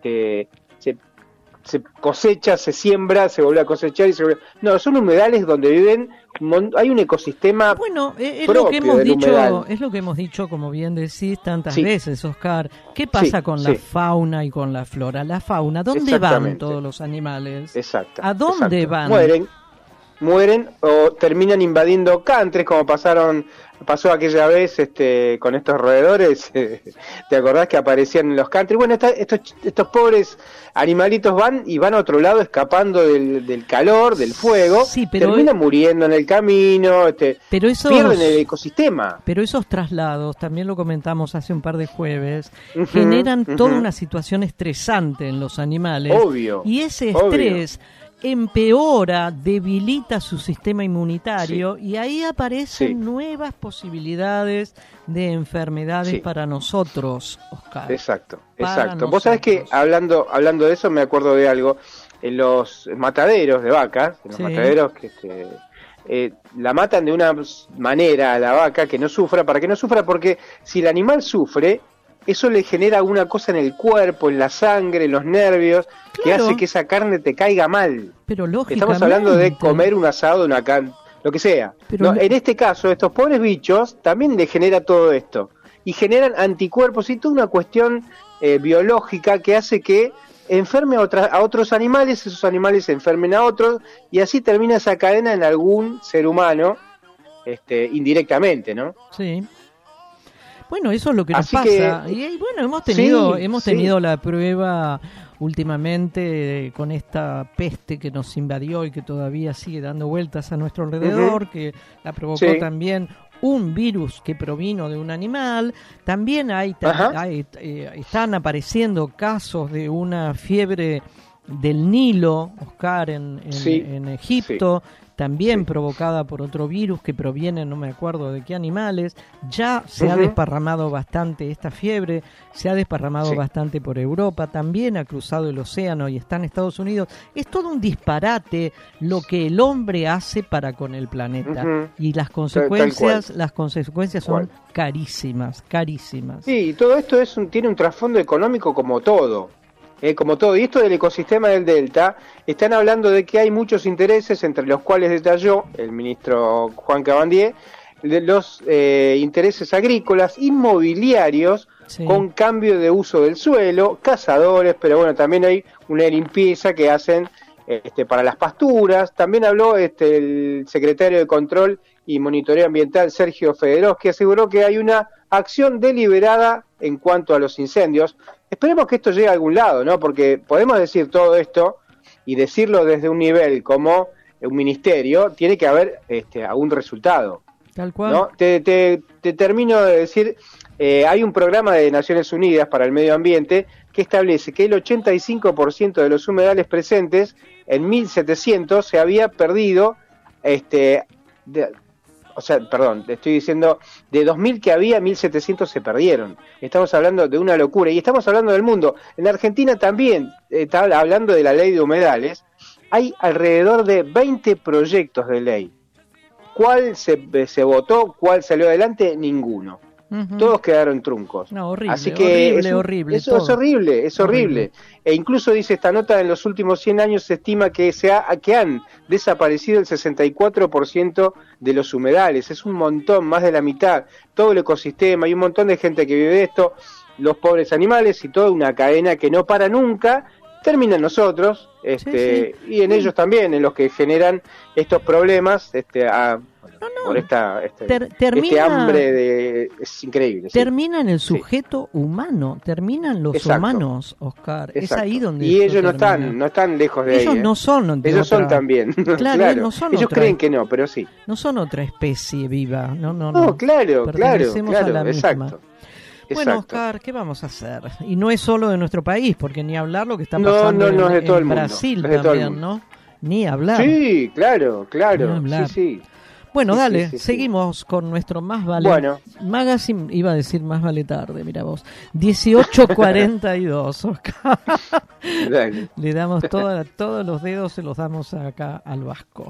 cosecha, se siembra, se vuelve a cosechar y se vuelve... No, son humedales donde viven, hay un ecosistema es propio lo que hemos del dicho, humedal. es lo que hemos dicho, como bien decís tantas veces, Oscar. ¿Qué pasa con la fauna y con la flora? La fauna, ¿dónde van todos los animales? Exacto. ¿A dónde van? Mueren o terminan invadiendo cantres, como pasó aquella vez con estos roedores. ¿Te acordás que aparecían en los cantres? Bueno, estos pobres animalitos van a otro lado escapando del calor, del fuego, terminan muriendo en el camino, pierden el ecosistema. Pero esos traslados, también lo comentamos hace un par de jueves, generan toda una situación estresante en los animales. Obvio. Y ese estrés empeora, debilita su sistema inmunitario y ahí aparecen nuevas posibilidades de enfermedades para nosotros, Oscar. Exacto. Vos sabés que hablando de eso me acuerdo de algo. En los mataderos de vacas, mataderos que la matan de una manera a la vaca que no sufra, para que no sufra, porque si el animal sufre, eso le genera alguna cosa en el cuerpo, en la sangre, en los nervios, que hace que esa carne te caiga mal. Pero lógicamente. Estamos hablando de comer un asado, una carne, lo que sea. Pero en este caso, estos pobres bichos también les genera todo esto. Y generan anticuerpos y toda una cuestión biológica que hace que enferme a otros animales, esos animales enfermen a otros, y así termina esa cadena en algún ser humano, indirectamente, ¿no? Sí. Bueno, eso es lo que nos pasa. Y bueno, hemos tenido la prueba últimamente con esta peste que nos invadió y que todavía sigue dando vueltas a nuestro alrededor, que la provocó también un virus que provino de un animal. También están apareciendo casos de una fiebre del Nilo, Oscar, en Egipto, también provocada por otro virus que proviene, no me acuerdo de qué animales. Ya se ha desparramado bastante esta fiebre, se ha desparramado bastante por Europa, también ha cruzado el océano y está en Estados Unidos. Es todo un disparate lo que el hombre hace para con el planeta, y las consecuencias son carísimas. Sí, y todo esto tiene un trasfondo económico como todo. Y esto del ecosistema del Delta, están hablando de que hay muchos intereses, entre los cuales detalló el ministro Juan Cabandier, de los intereses agrícolas, inmobiliarios, con cambio de uso del suelo, cazadores, pero bueno, también hay una limpieza que hacen para las pasturas. También habló el secretario de Control y Monitoreo Ambiental, Sergio Federós, que aseguró que hay una acción deliberada en cuanto a los incendios. Esperemos que esto llegue a algún lado, ¿no? Porque podemos decir todo esto y decirlo desde un nivel como un ministerio, tiene que haber algún resultado. Tal cual. ¿No? Te termino de decir, hay un programa de Naciones Unidas para el Medio Ambiente que establece que el 85% de los humedales presentes en 1700 se había perdido, te estoy diciendo, de 2000 que había, 1700 se perdieron. Estamos hablando de una locura, y estamos hablando del mundo. En Argentina también, hablando de la ley de humedales, hay alrededor de 20 proyectos de ley. ¿Cuál se votó? ¿Cuál salió adelante? Ninguno. Todos quedaron truncos. No, horrible. Así que horrible. Eso es horrible. E incluso dice esta nota, en los últimos 100 años se estima que han desaparecido el 64% de los humedales. Es un montón, más de la mitad. Todo el ecosistema, hay un montón de gente que vive de esto, los pobres animales y toda una cadena que no para nunca. Termina en nosotros, y en ellos también, en los que generan estos problemas, por este hambre es increíble. Termina en el sujeto humano, terminan los humanos, Oscar. Exacto. Es ahí donde y ellos no están lejos de ellos ahí. No son ellos son también. Claro, no son ellos creen que no, pero sí. No son otra especie viva. No. Claro, exacto. Misma. Bueno, Oscar, ¿qué vamos a hacer? Y no es solo de nuestro país, porque ni hablar lo que está pasando en Brasil también, ¿no? Ni hablar. Sí, claro. Sí. Bueno, dale, seguimos con nuestro Más Vale Magazine, iba a decir Más Vale Tarde, mira vos. 18:42, Oscar. Dale. Le damos todos los dedos, se los damos acá al Vasco.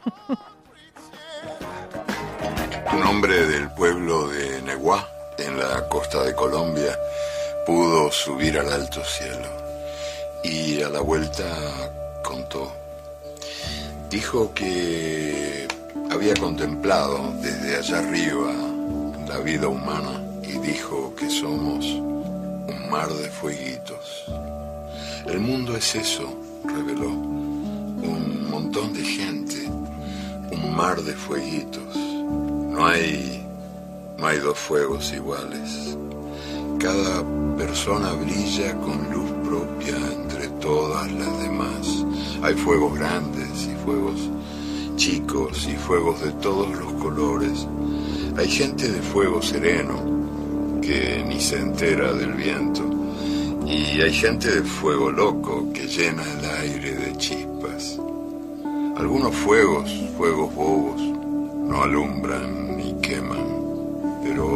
Un hombre del pueblo de Neguá, en la costa de Colombia, pudo subir al alto cielo y a la vuelta contó. Dijo que había contemplado desde allá arriba la vida humana y dijo que somos un mar de fueguitos. El mundo es eso, reveló, un montón de gente, un mar de fueguitos. No hay dos fuegos iguales. Cada persona brilla con luz propia entre todas las demás. Hay fuegos grandes y fuegos chicos y fuegos de todos los colores. Hay gente de fuego sereno que ni se entera del viento. Y hay gente de fuego loco que llena el aire de chispas. Algunos fuegos bobos, no alumbran ni queman. Pero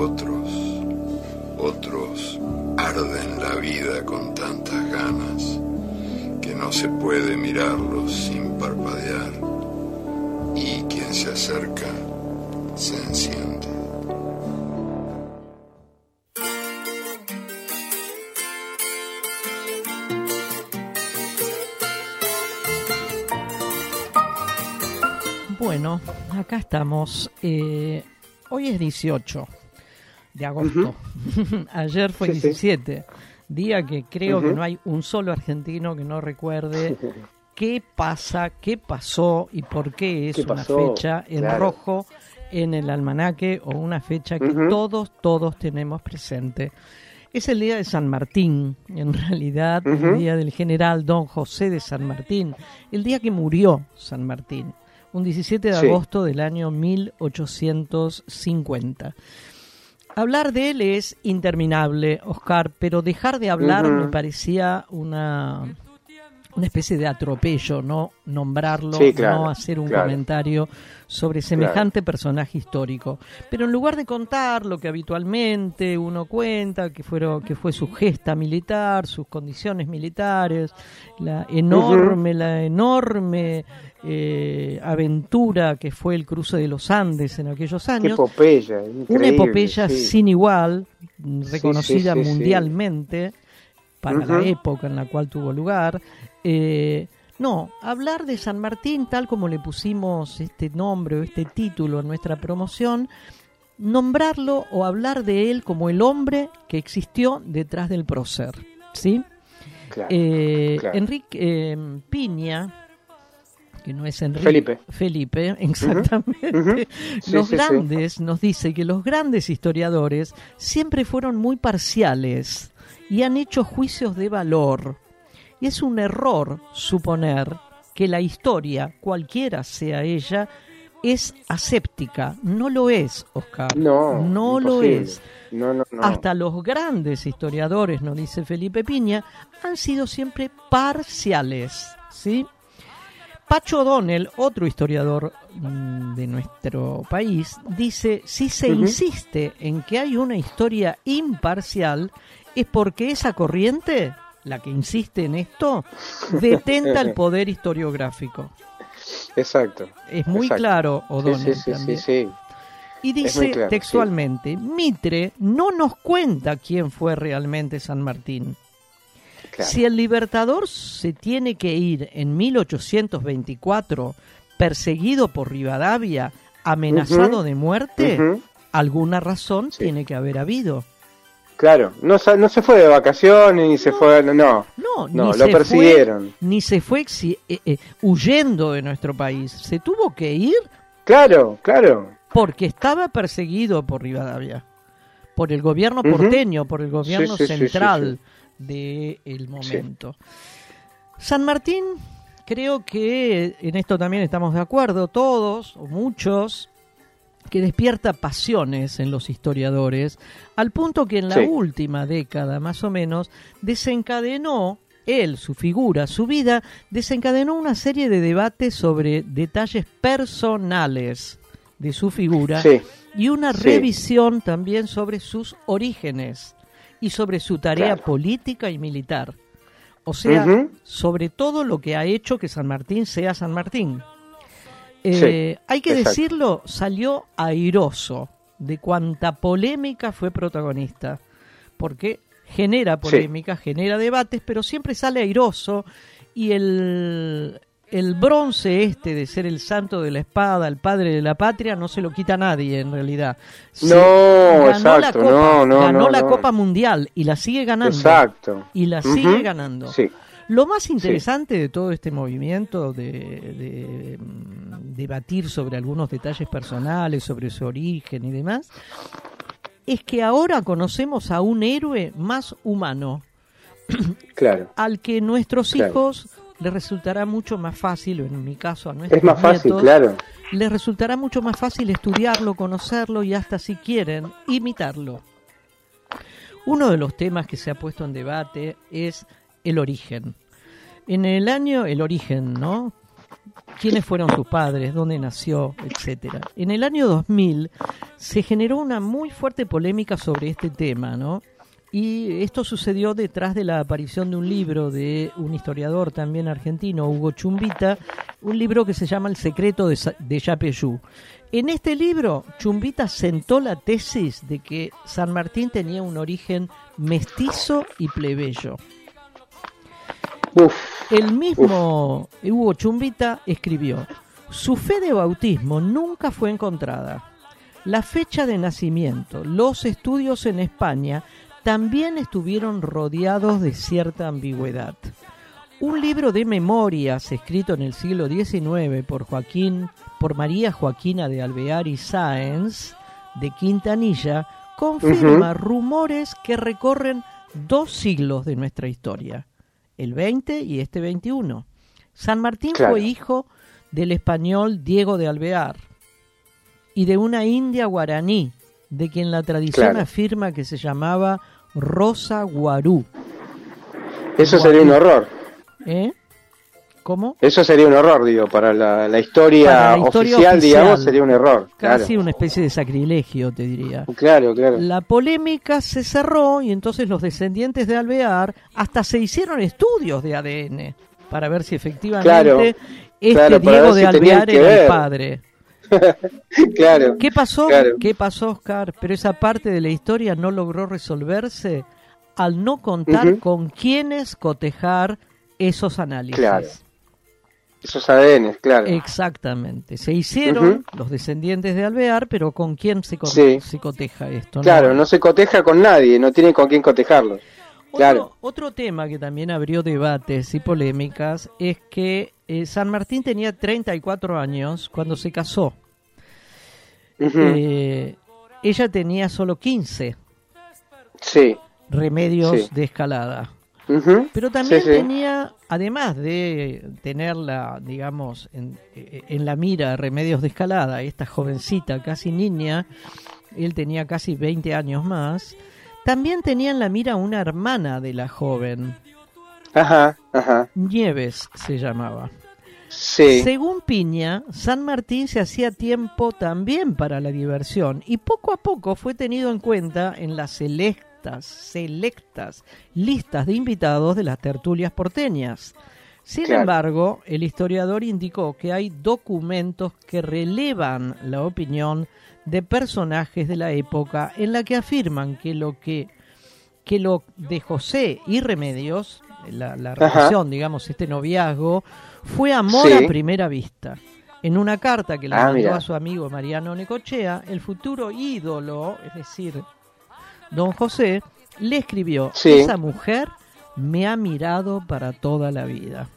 otros arden la vida con tantas ganas que no se puede mirarlos sin parpadear, y quien se acerca se enciende. Bueno, acá estamos. Hoy es 18 de agosto. Ayer fue 17. Día que creo que no hay un solo argentino que no recuerde qué pasa, qué pasó y por qué es una fecha en rojo en el almanaque, o una fecha que todos tenemos presente. Es el día de San Martín, en realidad, el día del general Don José de San Martín, el día que murió San Martín. Un 17 de agosto del año 1850. Hablar de él es interminable, Oscar, pero dejar de hablar me parecía una especie de atropello, no nombrarlo, no hacer un comentario sobre semejante personaje histórico. Pero en lugar de contar lo que habitualmente uno cuenta, que fue su gesta militar, sus condiciones militares, la enorme aventura que fue el cruce de los Andes en aquellos años. Una epopeya sin igual, reconocida mundialmente para la época en la cual tuvo lugar. No, hablar de San Martín, tal como le pusimos este nombre o este título en nuestra promoción, nombrarlo o hablar de él como el hombre que existió detrás del prócer, ¿sí? Claro, Enrique Piña, que no es Enrique, Felipe, exactamente. Nos dice que los grandes historiadores siempre fueron muy parciales y han hecho juicios de valor. Y es un error suponer que la historia, cualquiera sea ella, es aséptica. No lo es, Oscar. No lo es. No. Hasta los grandes historiadores, nos dice Felipe Piña, han sido siempre parciales, ¿sí? Pacho O'Donnell, otro historiador de nuestro país, dice: si se insiste en que hay una historia imparcial, es porque esa corriente, la que insiste en esto, detenta el poder historiográfico. Exacto. Es muy claro, O'Donnell. Sí. Y dice textualmente: Mitre no nos cuenta quién fue realmente San Martín. Claro. Si el Libertador se tiene que ir en 1824, perseguido por Rivadavia, amenazado de muerte, alguna razón tiene que haber habido. Claro, no se fue de vacaciones, ni se fue, no, lo persiguieron. Ni se fue huyendo de nuestro país, se tuvo que ir. Claro. Porque estaba perseguido por Rivadavia, por el gobierno porteño, por el gobierno central del momento. San Martín, creo que en esto también estamos de acuerdo todos, o muchos, que despierta pasiones en los historiadores, al punto que en la última década, más o menos, desencadenó, su figura, su vida, desencadenó una serie de debates sobre detalles personales de su figura y una revisión también sobre sus orígenes y sobre su tarea política y militar. O sea, sobre todo lo que ha hecho que San Martín sea San Martín. Hay que decirlo, salió airoso de cuanta polémica fue protagonista, porque genera polémica, genera debates, pero siempre sale airoso, y el bronce de ser el santo de la espada, el padre de la patria, no se lo quita a nadie en realidad. Ganó la Copa Mundial y la sigue ganando. Sigue ganando. Lo más interesante de todo este movimiento de debatir sobre algunos detalles personales, sobre su origen y demás, es que ahora conocemos a un héroe más humano, al que nuestros hijos les resultará mucho más fácil, o en mi caso a nuestros nietos, les resultará mucho más fácil estudiarlo, conocerlo y hasta, si quieren, imitarlo. Uno de los temas que se ha puesto en debate es el origen. El origen, ¿no? ¿Quiénes fueron sus padres? ¿Dónde nació? Etcétera. En el año 2000 se generó una muy fuerte polémica sobre este tema, ¿no? Y esto sucedió detrás de la aparición de un libro de un historiador también argentino, Hugo Chumbita, un libro que se llama El secreto de Yapeyú. En este libro, Chumbita sentó la tesis de que San Martín tenía un origen mestizo y plebeyo. El mismo Hugo Chumbita escribió: su fe de bautismo nunca fue encontrada. La fecha de nacimiento, los estudios en España también estuvieron rodeados de cierta ambigüedad. Un libro de memorias escrito en el siglo XIX por María Joaquina de Alvear y Sáenz de Quintanilla confirma rumores que recorren 2 siglos de nuestra historia, el 20 y este 21. San Martín fue hijo del español Diego de Alvear y de una india guaraní, de quien la tradición afirma que se llamaba Rosa Guarú. Eso sería un horror. ¿Cómo? Eso sería un horror, digo, para la historia oficial, digamos, sería un error. Casi una especie de sacrilegio, te diría. Claro. La polémica se cerró y entonces los descendientes de Alvear hasta se hicieron estudios de ADN para ver si efectivamente Diego de Alvear era el padre. ¿Qué pasó? ¿Qué pasó, Oscar? Pero esa parte de la historia no logró resolverse al no contar con quiénes cotejar esos análisis. Esos ADN, claro. Exactamente. Se hicieron los descendientes de Alvear, pero ¿con quién se coteja esto? Claro, no se coteja con nadie, no tiene con quién cotejarlo. Otro tema que también abrió debates y polémicas es que San Martín tenía 34 años cuando se casó. Ella tenía solo 15 remedios de escalada. Pero también tenía, además de tenerla, digamos, en la mira remedios de escalada, esta jovencita, casi niña, él tenía casi 20 años más, también tenía en la mira una hermana de la joven. Nieves se llamaba. Según Piña, San Martín se hacía tiempo también para la diversión y poco a poco fue tenido en cuenta en las selectas listas de invitados de las tertulias porteñas. Sin embargo, el historiador indicó que hay documentos que relevan la opinión de personajes de la época en la que afirman que lo de José y Remedios, la relación, digamos, este noviazgo, fue amor a primera vista. En una carta que le mandó a su amigo Mariano Necochea, el futuro ídolo, es decir, don José, le escribió: esa mujer me ha mirado para toda la vida.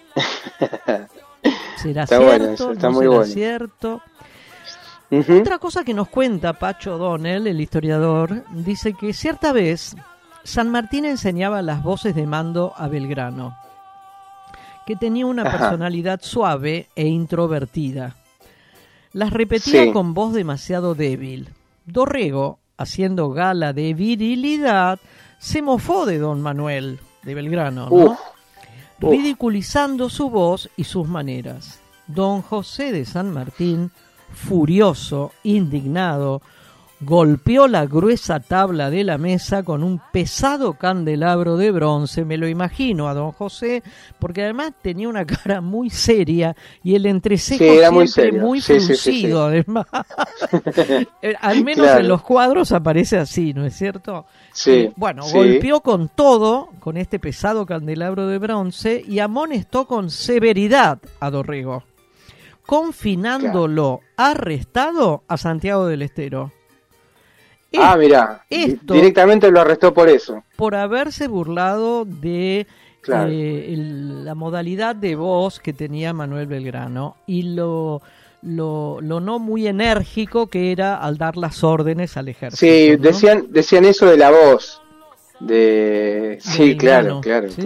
¿Será cierto? Bueno, está ¿no muy será bueno. Cierto? Otra cosa que nos cuenta Pacho O'Donnell, el historiador, dice que cierta vez San Martín enseñaba las voces de mando a Belgrano, que tenía una personalidad suave e introvertida. Las repetía con voz demasiado débil. Dorrego, haciendo gala de virilidad, se mofó de don Manuel de Belgrano, ¿no? Ridiculizando su voz y sus maneras. Don José de San Martín, furioso, indignado, golpeó la gruesa tabla de la mesa con un pesado candelabro de bronce. Me lo imagino a don José, porque además tenía una cara muy seria y el entrecejo siempre muy fruncido, además. Al menos en los cuadros aparece así, ¿no es cierto? Golpeó con todo, con este pesado candelabro de bronce, y amonestó con severidad a Dorrego, confinándolo arrestado a Santiago del Estero. Directamente lo arrestó por eso. Por haberse burlado de la modalidad de voz que tenía Manuel Belgrano y lo no muy enérgico que era al dar las órdenes al ejército. Sí, ¿no? decían eso de la voz. Claro.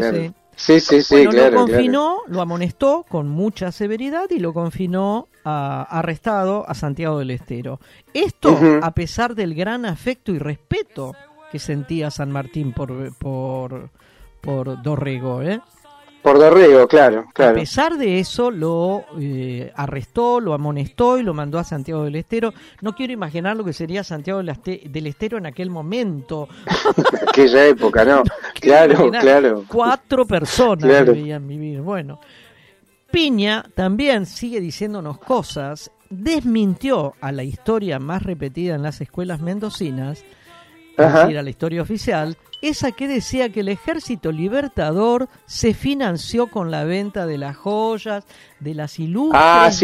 Lo confinó, lo amonestó con mucha severidad y lo confinó arrestado a Santiago del Estero. Esto a pesar del gran afecto y respeto que sentía San Martín por Dorrego, Por Dorrego, claro. A pesar de eso, lo arrestó, lo amonestó y lo mandó a Santiago del Estero. No quiero imaginar lo que sería Santiago del Estero en aquel momento. Aquella época, ¿no? Claro. 4 personas debían vivir. Bueno, Piña también sigue diciéndonos cosas. Desmintió a la historia más repetida en las escuelas mendocinas, es decir, a la historia oficial, esa que decía que el ejército libertador se financió con la venta de las joyas, de las ilustres damas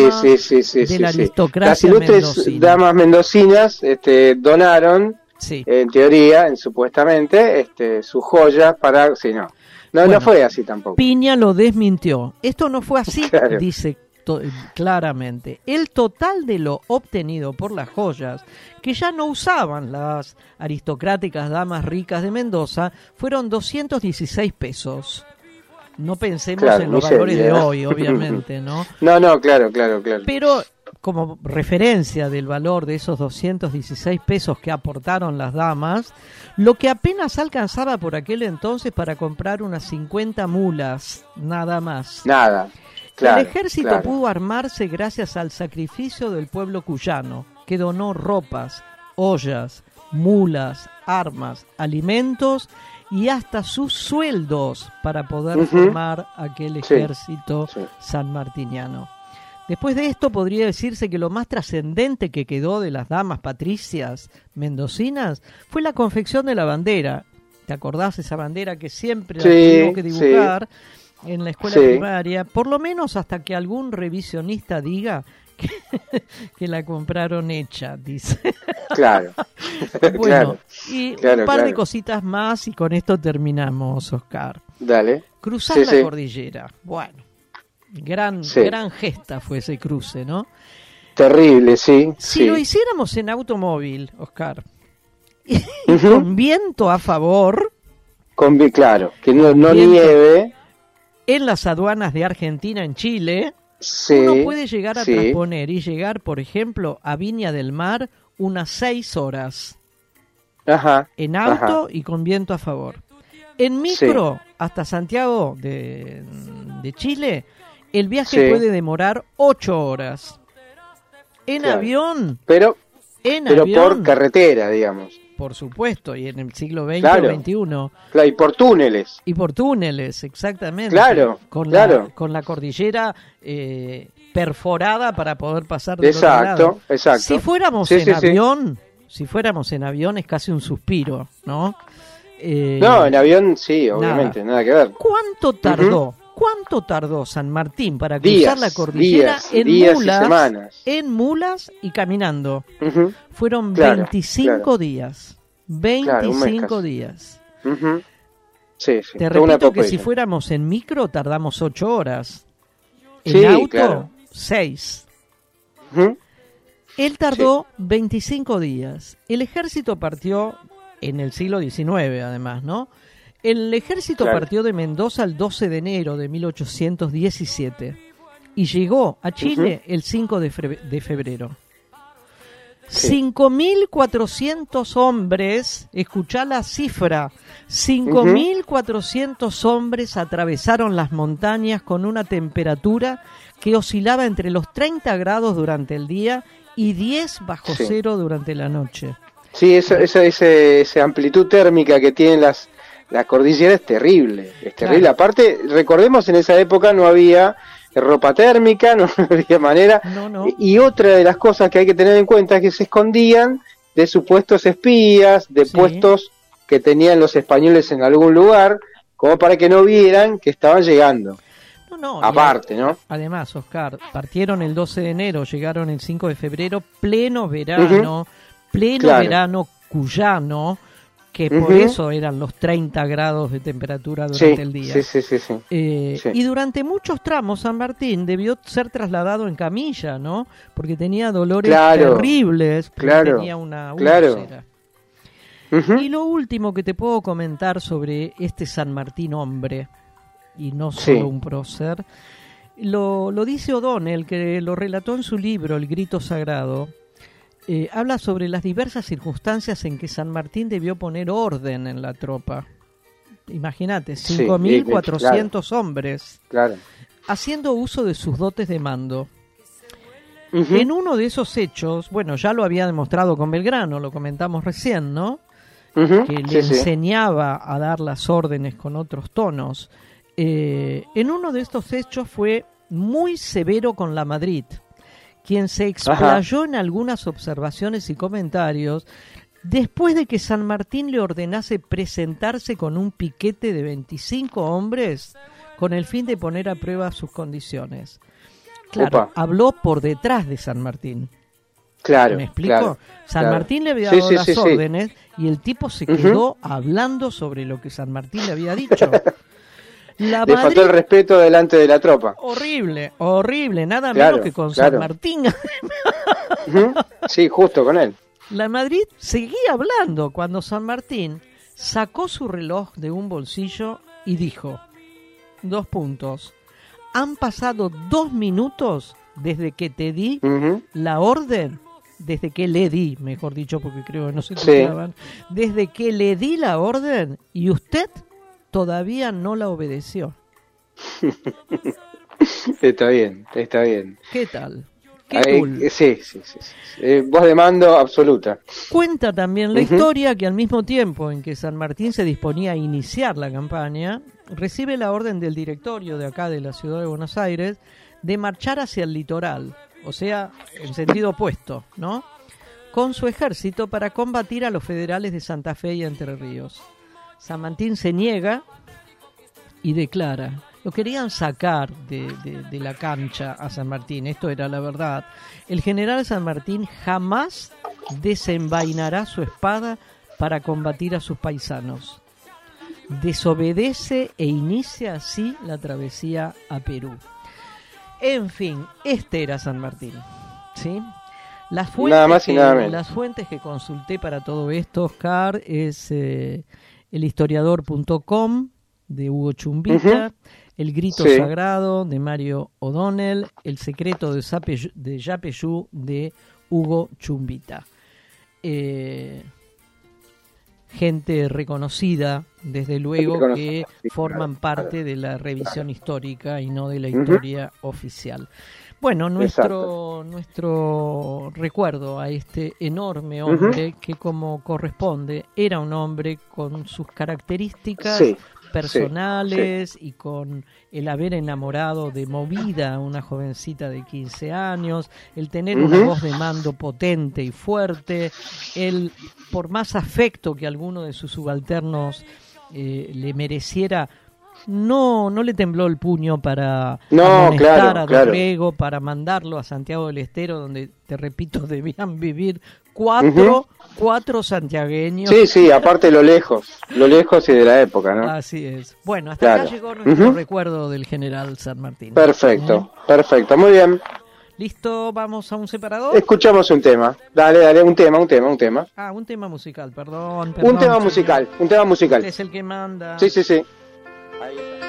de la aristocracia las ilustres mendocina. Damas mendocinas donaron, en teoría, supuestamente, sus joyas para... No fue así tampoco. Piña lo desmintió. Esto no fue así, dice claramente. El total de lo obtenido por las joyas, que ya no usaban las aristocráticas damas ricas de Mendoza, fueron 216 pesos. No pensemos en los valores de hoy, obviamente, ¿no? No, claro. Pero como referencia del valor de esos 216 pesos que aportaron las damas, lo que apenas alcanzaba por aquel entonces para comprar unas 50 mulas, nada más. Claro, el ejército pudo armarse gracias al sacrificio del pueblo cuyano, que donó ropas, ollas, mulas, armas, alimentos y hasta sus sueldos para poder formar aquel ejército sanmartiniano. Después de esto podría decirse que lo más trascendente que quedó de las damas patricias mendocinas fue la confección de la bandera. ¿Te acordás esa bandera que siempre la tuvimos que dibujar? en la escuela primaria, por lo menos hasta que algún revisionista diga que la compraron hecha, dice. Claro. Bueno, claro. Y un par de cositas más y con esto terminamos, Oscar. Dale. Cruzar la cordillera. Bueno, gran gesta fue ese cruce, ¿no? Terrible, sí. Si lo hiciéramos en automóvil, Oscar, y con viento a favor... Claro, que no nieve... En las aduanas de Argentina, en Chile, uno puede llegar a transponer y llegar, por ejemplo, a Viña del Mar unas 6 horas. En auto y con viento a favor. En micro hasta Santiago de Chile, el viaje puede demorar 8 horas. En avión... Pero por carretera, digamos. Por supuesto, y en el siglo XX o XXI. Claro, y por túneles. Y por túneles, exactamente. Claro, con la cordillera perforada para poder pasar de otro lado. Exacto. Si fuéramos en avión es casi un suspiro, ¿no? No, en avión sí, obviamente, nada que ver. ¿Cuánto tardó San Martín para cruzar la cordillera en mulas y caminando? Fueron 25 días. 25 días. Te repito que si fuéramos en micro tardamos 8 horas. En auto, 6. Él tardó 25 días. El ejército partió en el siglo XIX, además, ¿no? El ejército partió de Mendoza el 12 de enero de 1817 y llegó a Chile el 5 de febrero. 5.400 hombres, escuchá la cifra, 5.400 hombres atravesaron las montañas con una temperatura que oscilaba entre los 30 grados durante el día y 10 bajo cero durante la noche. Sí, esa amplitud térmica que tienen la cordillera es terrible, Claro. Aparte, recordemos, en esa época no había ropa térmica, no había manera. No. Y otra de las cosas que hay que tener en cuenta es que se escondían de supuestos espías, de puestos que tenían los españoles en algún lugar, como para que no vieran que estaban llegando. Aparte, ¿no? Además, Oscar, partieron el 12 de enero, llegaron el 5 de febrero, pleno verano, verano cuyano, que por eso eran los 30 grados de temperatura durante el día. Y durante muchos tramos San Martín debió ser trasladado en camilla, ¿no? Porque tenía dolores terribles, tenía una úlcera. Y lo último que te puedo comentar sobre este San Martín hombre, y no solo un prócer, lo dice O'Donnell, que lo relató en su libro El Grito Sagrado. Habla sobre las diversas circunstancias en que San Martín debió poner orden en la tropa. Imagínate, 5.400 hombres haciendo uso de sus dotes de mando. En uno de esos hechos, bueno, ya lo había demostrado con Belgrano, lo comentamos recién, ¿no? Que le enseñaba a dar las órdenes con otros tonos. En uno de estos hechos fue muy severo con la Madrid, quien se explayó en algunas observaciones y comentarios después de que San Martín le ordenase presentarse con un piquete de 25 hombres con el fin de poner a prueba sus condiciones. Claro, habló por detrás de San Martín. Claro. ¿Me explico? San Martín le había dado las órdenes y el tipo se quedó hablando sobre lo que San Martín le había dicho. Le faltó el respeto delante de la tropa. Horrible, nada menos que con San Martín. Sí, justo con él. La Madrid seguía hablando cuando San Martín sacó su reloj de un bolsillo y dijo, 2 puntos, han pasado 2 minutos desde que te di la orden, desde que le di, mejor dicho, porque creo que no se escuchaban, desde que le di la orden y usted todavía no la obedeció. Está bien. ¿Qué tal? ¿Qué cool? Sí. Voz de mando absoluta. Cuenta también la historia que al mismo tiempo en que San Martín se disponía a iniciar la campaña, recibe la orden del directorio de acá de la ciudad de Buenos Aires de marchar hacia el litoral, o sea, en sentido opuesto, ¿no? Con su ejército para combatir a los federales de Santa Fe y Entre Ríos. San Martín se niega y declara, lo querían sacar de la cancha a San Martín. Esto era la verdad. El general San Martín jamás desenvainará su espada para combatir a sus paisanos. Desobedece e inicia así la travesía a Perú. En fin, este era San Martín, ¿sí? Las fuentes que consulté para todo esto, Oscar, es elhistoriador.com de Hugo Chumbita, El grito sagrado de Mario O'Donnell, El secreto de Yapeyú de Hugo Chumbita. Gente reconocida, desde luego, que forman parte de la revisión histórica y no de la historia oficial. Bueno, nuestro recuerdo a este enorme hombre que, como corresponde, era un hombre con sus características personales y con el haber enamorado de movida a una jovencita de 15 años, el tener una voz de mando potente y fuerte, el, por más afecto que alguno de sus subalternos le mereciera, no le tembló el puño para amonestar a Dorrego, para mandarlo a Santiago del Estero, donde, te repito, debían vivir cuatro santiagueños. Sí, aparte lo lejos y de la época, ¿no? Así es. Bueno, hasta acá llegó nuestro recuerdo del general San Martín. Perfecto, muy bien. ¿Listo? ¿Vamos a un separador? Escuchamos un tema. Dale, un tema. Ah, un tema musical, perdón. Un tema musical. Este es el que manda. Sí. Ahí está.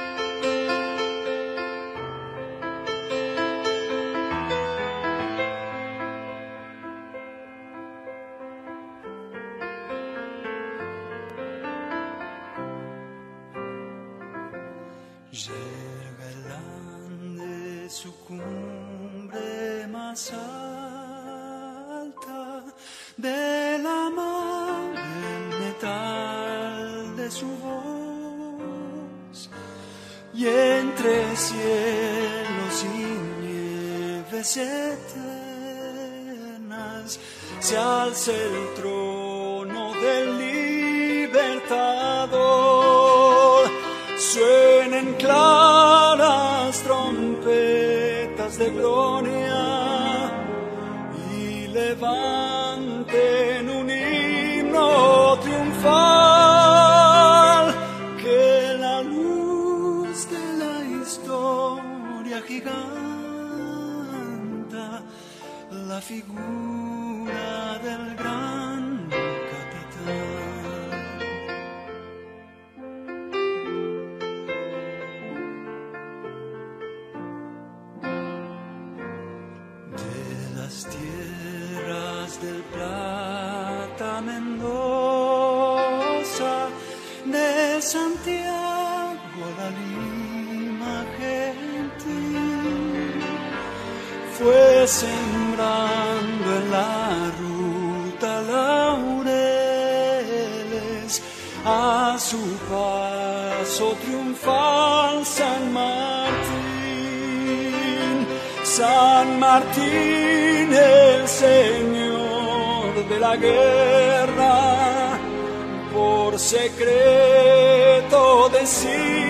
Llega el Ande su cumbre más alta, de la mar el metal de su voz, y entre cielos y nieves eternas se alza el trono del libertador. Suenen claras trompetas de gloria y levanten un himno triunfal, que la luz de la historia giganta la figura del gran capitán. Tierras del Plata, Mendoza, de Santiago la Lima gentil, fue sembrando en la ruta laureles, a su paso triunfal San Martín, el señor de la guerra, por secreto decía